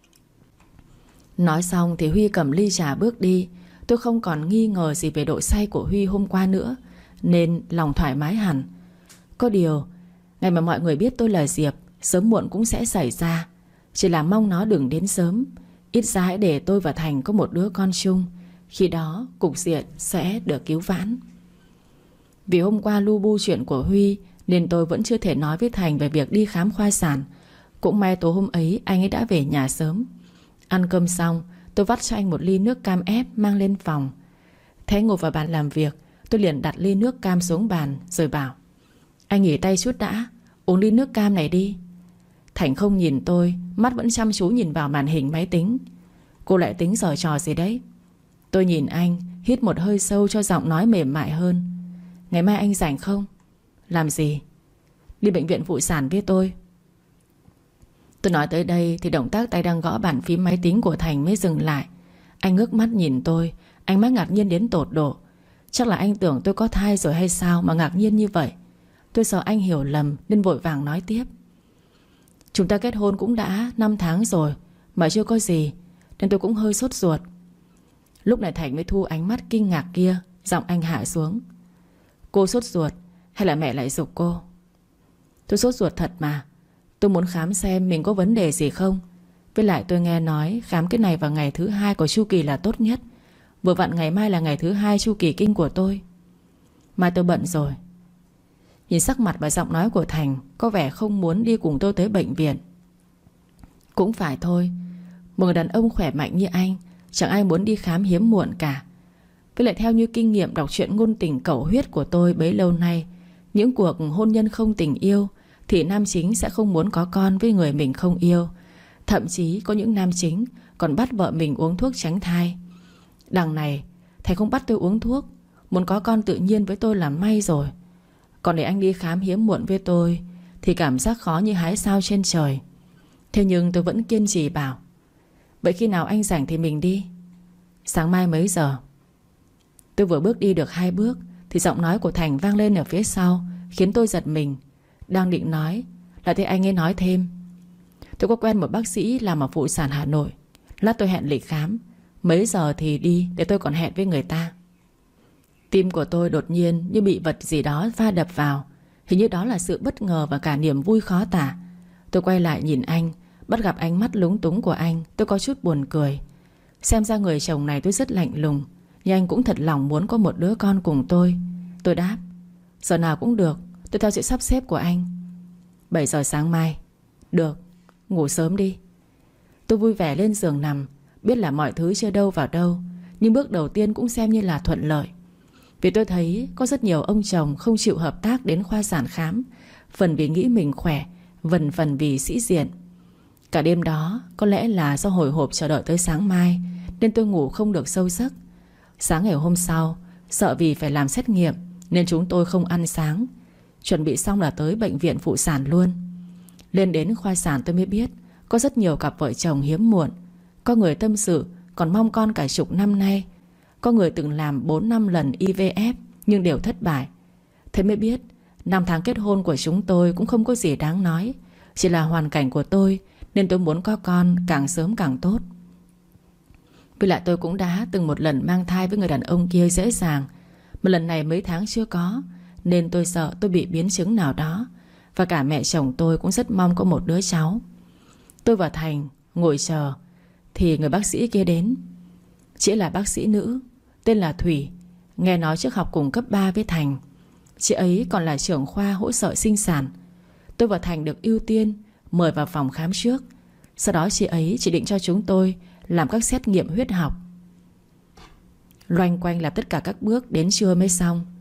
Nói xong thì Huy cầm ly trà bước đi. Tôi không còn nghi ngờ gì về độ say của Huy hôm qua nữa, nên lòng thoải mái hẳn. Có điều, ngày mà mọi người biết tôi là Diệp, sớm muộn cũng sẽ xảy ra. Chỉ là mong nó đừng đến sớm. Ít ra hãy để tôi và Thành có một đứa con chung. Khi đó cục diện sẽ được cứu vãn. Vì hôm qua lu bu chuyện của Huy nên tôi vẫn chưa thể nói với Thành về việc đi khám khoa sản. Cũng may tối hôm ấy anh ấy đã về nhà sớm. Ăn cơm xong, tôi vắt cho anh một ly nước cam ép mang lên phòng. Thấy ngồi vào bàn làm việc, tôi liền đặt ly nước cam xuống bàn rồi bảo: Anh nghỉ tay chút đã, uống ly nước cam này đi. Thành không nhìn tôi, mắt vẫn chăm chú nhìn vào màn hình máy tính. Cô lại tính giở trò gì đấy? Tôi nhìn anh, hít một hơi sâu cho giọng nói mềm mại hơn. Ngày mai anh rảnh không? Làm gì? Đi bệnh viện phụ sản với tôi. Tôi nói tới đây thì động tác tay đang gõ bàn phím máy tính của Thành mới dừng lại. Anh ngước mắt nhìn tôi, ánh mắt ngạc nhiên đến tột độ. Chắc là anh tưởng tôi có thai rồi hay sao mà ngạc nhiên như vậy. Tôi sợ anh hiểu lầm nên vội vàng nói tiếp: Chúng ta kết hôn cũng đã 5 tháng rồi mà chưa có gì, nên tôi cũng hơi sốt ruột. Lúc này Thành mới thu ánh mắt kinh ngạc kia. Giọng anh hạ xuống: Cô sốt ruột hay là mẹ lại giục cô? Tôi sốt ruột thật mà. Tôi muốn khám xem mình có vấn đề gì không. Với lại tôi nghe nói khám cái này vào ngày thứ 2 của chu kỳ là tốt nhất. Vừa vặn ngày mai là ngày thứ 2 chu kỳ kinh của tôi. Mai tôi bận rồi. Nhìn sắc mặt và giọng nói của Thành, có vẻ không muốn đi cùng tôi tới bệnh viện. Cũng phải thôi, một người đàn ông khỏe mạnh như anh, chẳng ai muốn đi khám hiếm muộn cả. Với lại theo như kinh nghiệm đọc truyện ngôn tình cẩu huyết của tôi bấy lâu nay, những cuộc hôn nhân không tình yêu thì nam chính sẽ không muốn có con với người mình không yêu. Thậm chí có những nam chính còn bắt vợ mình uống thuốc tránh thai. Đằng này Thành không bắt tôi uống thuốc, muốn có con tự nhiên với tôi là may rồi. Còn để anh đi khám hiếm muộn với tôi thì cảm giác khó như hái sao trên trời. Thế nhưng tôi vẫn kiên trì bảo: Vậy khi nào anh rảnh thì mình đi. Sáng mai mấy giờ? Tôi vừa bước đi được 2 bước thì giọng nói của Thành vang lên ở phía sau, khiến tôi giật mình. Đang định nói là thấy anh ấy nói thêm: Tôi có quen một bác sĩ làm ở phụ sản Hà Nội, lát tôi hẹn lịch khám. Mấy giờ thì đi để tôi còn hẹn với người ta. Tim của tôi đột nhiên như bị vật gì đó va đập vào. Hình như đó là sự bất ngờ và cả niềm vui khó tả. Tôi quay lại nhìn anh, bắt gặp ánh mắt lúng túng của anh. Tôi có chút buồn cười. Xem ra người chồng này tôi rất lạnh lùng, nhưng anh cũng thật lòng muốn có một đứa con cùng tôi. Tôi đáp: Giờ nào cũng được, tôi theo sự sắp xếp của anh. 7 giờ sáng mai. Được, ngủ sớm đi. Tôi vui vẻ lên giường nằm. Biết là mọi thứ chưa đâu vào đâu, nhưng bước đầu tiên cũng xem như là thuận lợi. Vì tôi thấy có rất nhiều ông chồng không chịu hợp tác đến khoa sản khám, phần vì nghĩ mình khỏe, phần vì sĩ diện. Cả đêm đó có lẽ là do hồi hộp chờ đợi tới sáng mai nên tôi ngủ không được sâu giấc. Sáng ngày hôm sau, sợ vì phải làm xét nghiệm nên chúng tôi không ăn sáng. Chuẩn bị xong là tới bệnh viện phụ sản luôn. Lên đến khoa sản tôi mới biết có rất nhiều cặp vợ chồng hiếm muộn. Có người tâm sự còn mong con cả chục năm nay. Có người từng làm 4-5 lần IVF nhưng đều thất bại. Thế mới biết 5 tháng kết hôn của chúng tôi cũng không có gì đáng nói. Chỉ là hoàn cảnh của tôi nên tôi muốn có con càng sớm càng tốt. Vì lại tôi cũng đã từng một lần mang thai với người đàn ông kia dễ dàng, mà lần này mấy tháng chưa có, nên tôi sợ tôi bị biến chứng nào đó. Và cả mẹ chồng tôi cũng rất mong có một đứa cháu. Tôi và Thành ngồi chờ thì người bác sĩ kia đến. Chị là bác sĩ nữ, tên là Thủy. Nghe nói trước học cùng cấp 3 với Thành. Chị ấy còn là trưởng khoa hỗ trợ sinh sản. Tôi và Thành được ưu tiên mời vào phòng khám trước. Sau đó chị ấy chỉ định cho chúng tôi làm các xét nghiệm huyết học. Loanh quanh làm tất cả các bước đến trưa mới xong.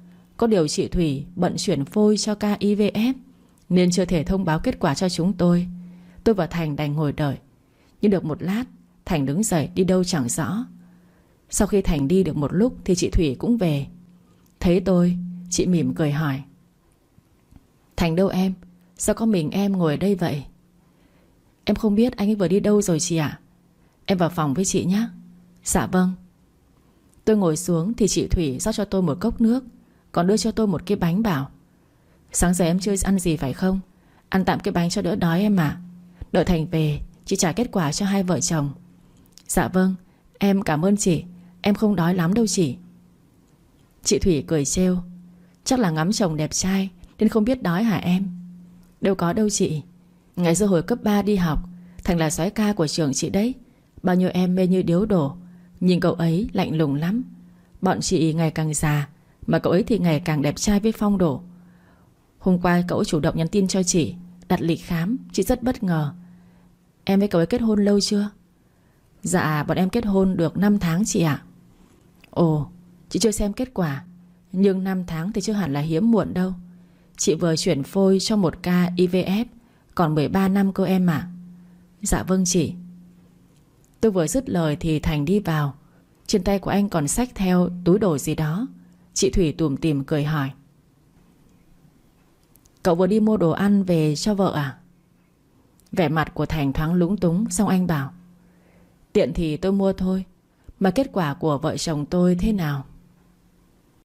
Có điều chị Thủy bận chuyển phôi cho ca IVF nên chưa thể thông báo kết quả cho chúng tôi. Tôi và Thành đành ngồi đợi. Nhưng được một lát Thành đứng dậy đi đâu chẳng rõ. Sau khi Thành đi được một lúc thì chị Thủy cũng về. Thấy tôi, chị mỉm cười hỏi: Thành đâu em? Sao có mình em ngồi ở đây vậy? Em không biết anh ấy vừa đi đâu rồi chị ạ. Em vào phòng với chị nhé. Dạ vâng. Tôi ngồi xuống thì chị Thủy rót cho tôi một cốc nước, còn đưa cho tôi một cái bánh bảo: Sáng giờ em chưa ăn gì phải không? Ăn tạm cái bánh cho đỡ đói em ạ. Đợi Thành về chị trả kết quả cho hai vợ chồng. Dạ vâng, em cảm ơn chị. Em không đói lắm đâu chị. Chị Thủy cười trêu: Chắc là ngắm chồng đẹp trai nên không biết đói hả em? Đâu có đâu chị. Ngày xưa hồi cấp 3 đi học, Thành là soái ca của trường chị đấy. Bao nhiêu em mê như điếu đổ. Nhưng cậu ấy lạnh lùng lắm. Bọn chị ngày càng già mà cậu ấy thì ngày càng đẹp trai với phong độ. Hôm qua cậu chủ động nhắn tin cho chị, đặt lịch khám. Chị rất bất ngờ. Em với cậu ấy kết hôn lâu chưa? Dạ bọn em kết hôn được 5 tháng chị ạ. Ồ, chị chưa xem kết quả. Nhưng 5 tháng thì chưa hẳn là hiếm muộn đâu. Chị vừa chuyển phôi cho một ca IVF, còn 13 năm cơ em ạ. Dạ vâng chị. Tôi vừa dứt lời thì Thành đi vào. Trên tay của anh còn xách theo túi đồ gì đó. Chị Thủy tủm tỉm cười hỏi: Cậu vừa đi mua đồ ăn về cho vợ à? Vẻ mặt của Thành thoáng lúng túng. Xong anh bảo: Tiện thì tôi mua thôi, mà kết quả của vợ chồng tôi thế nào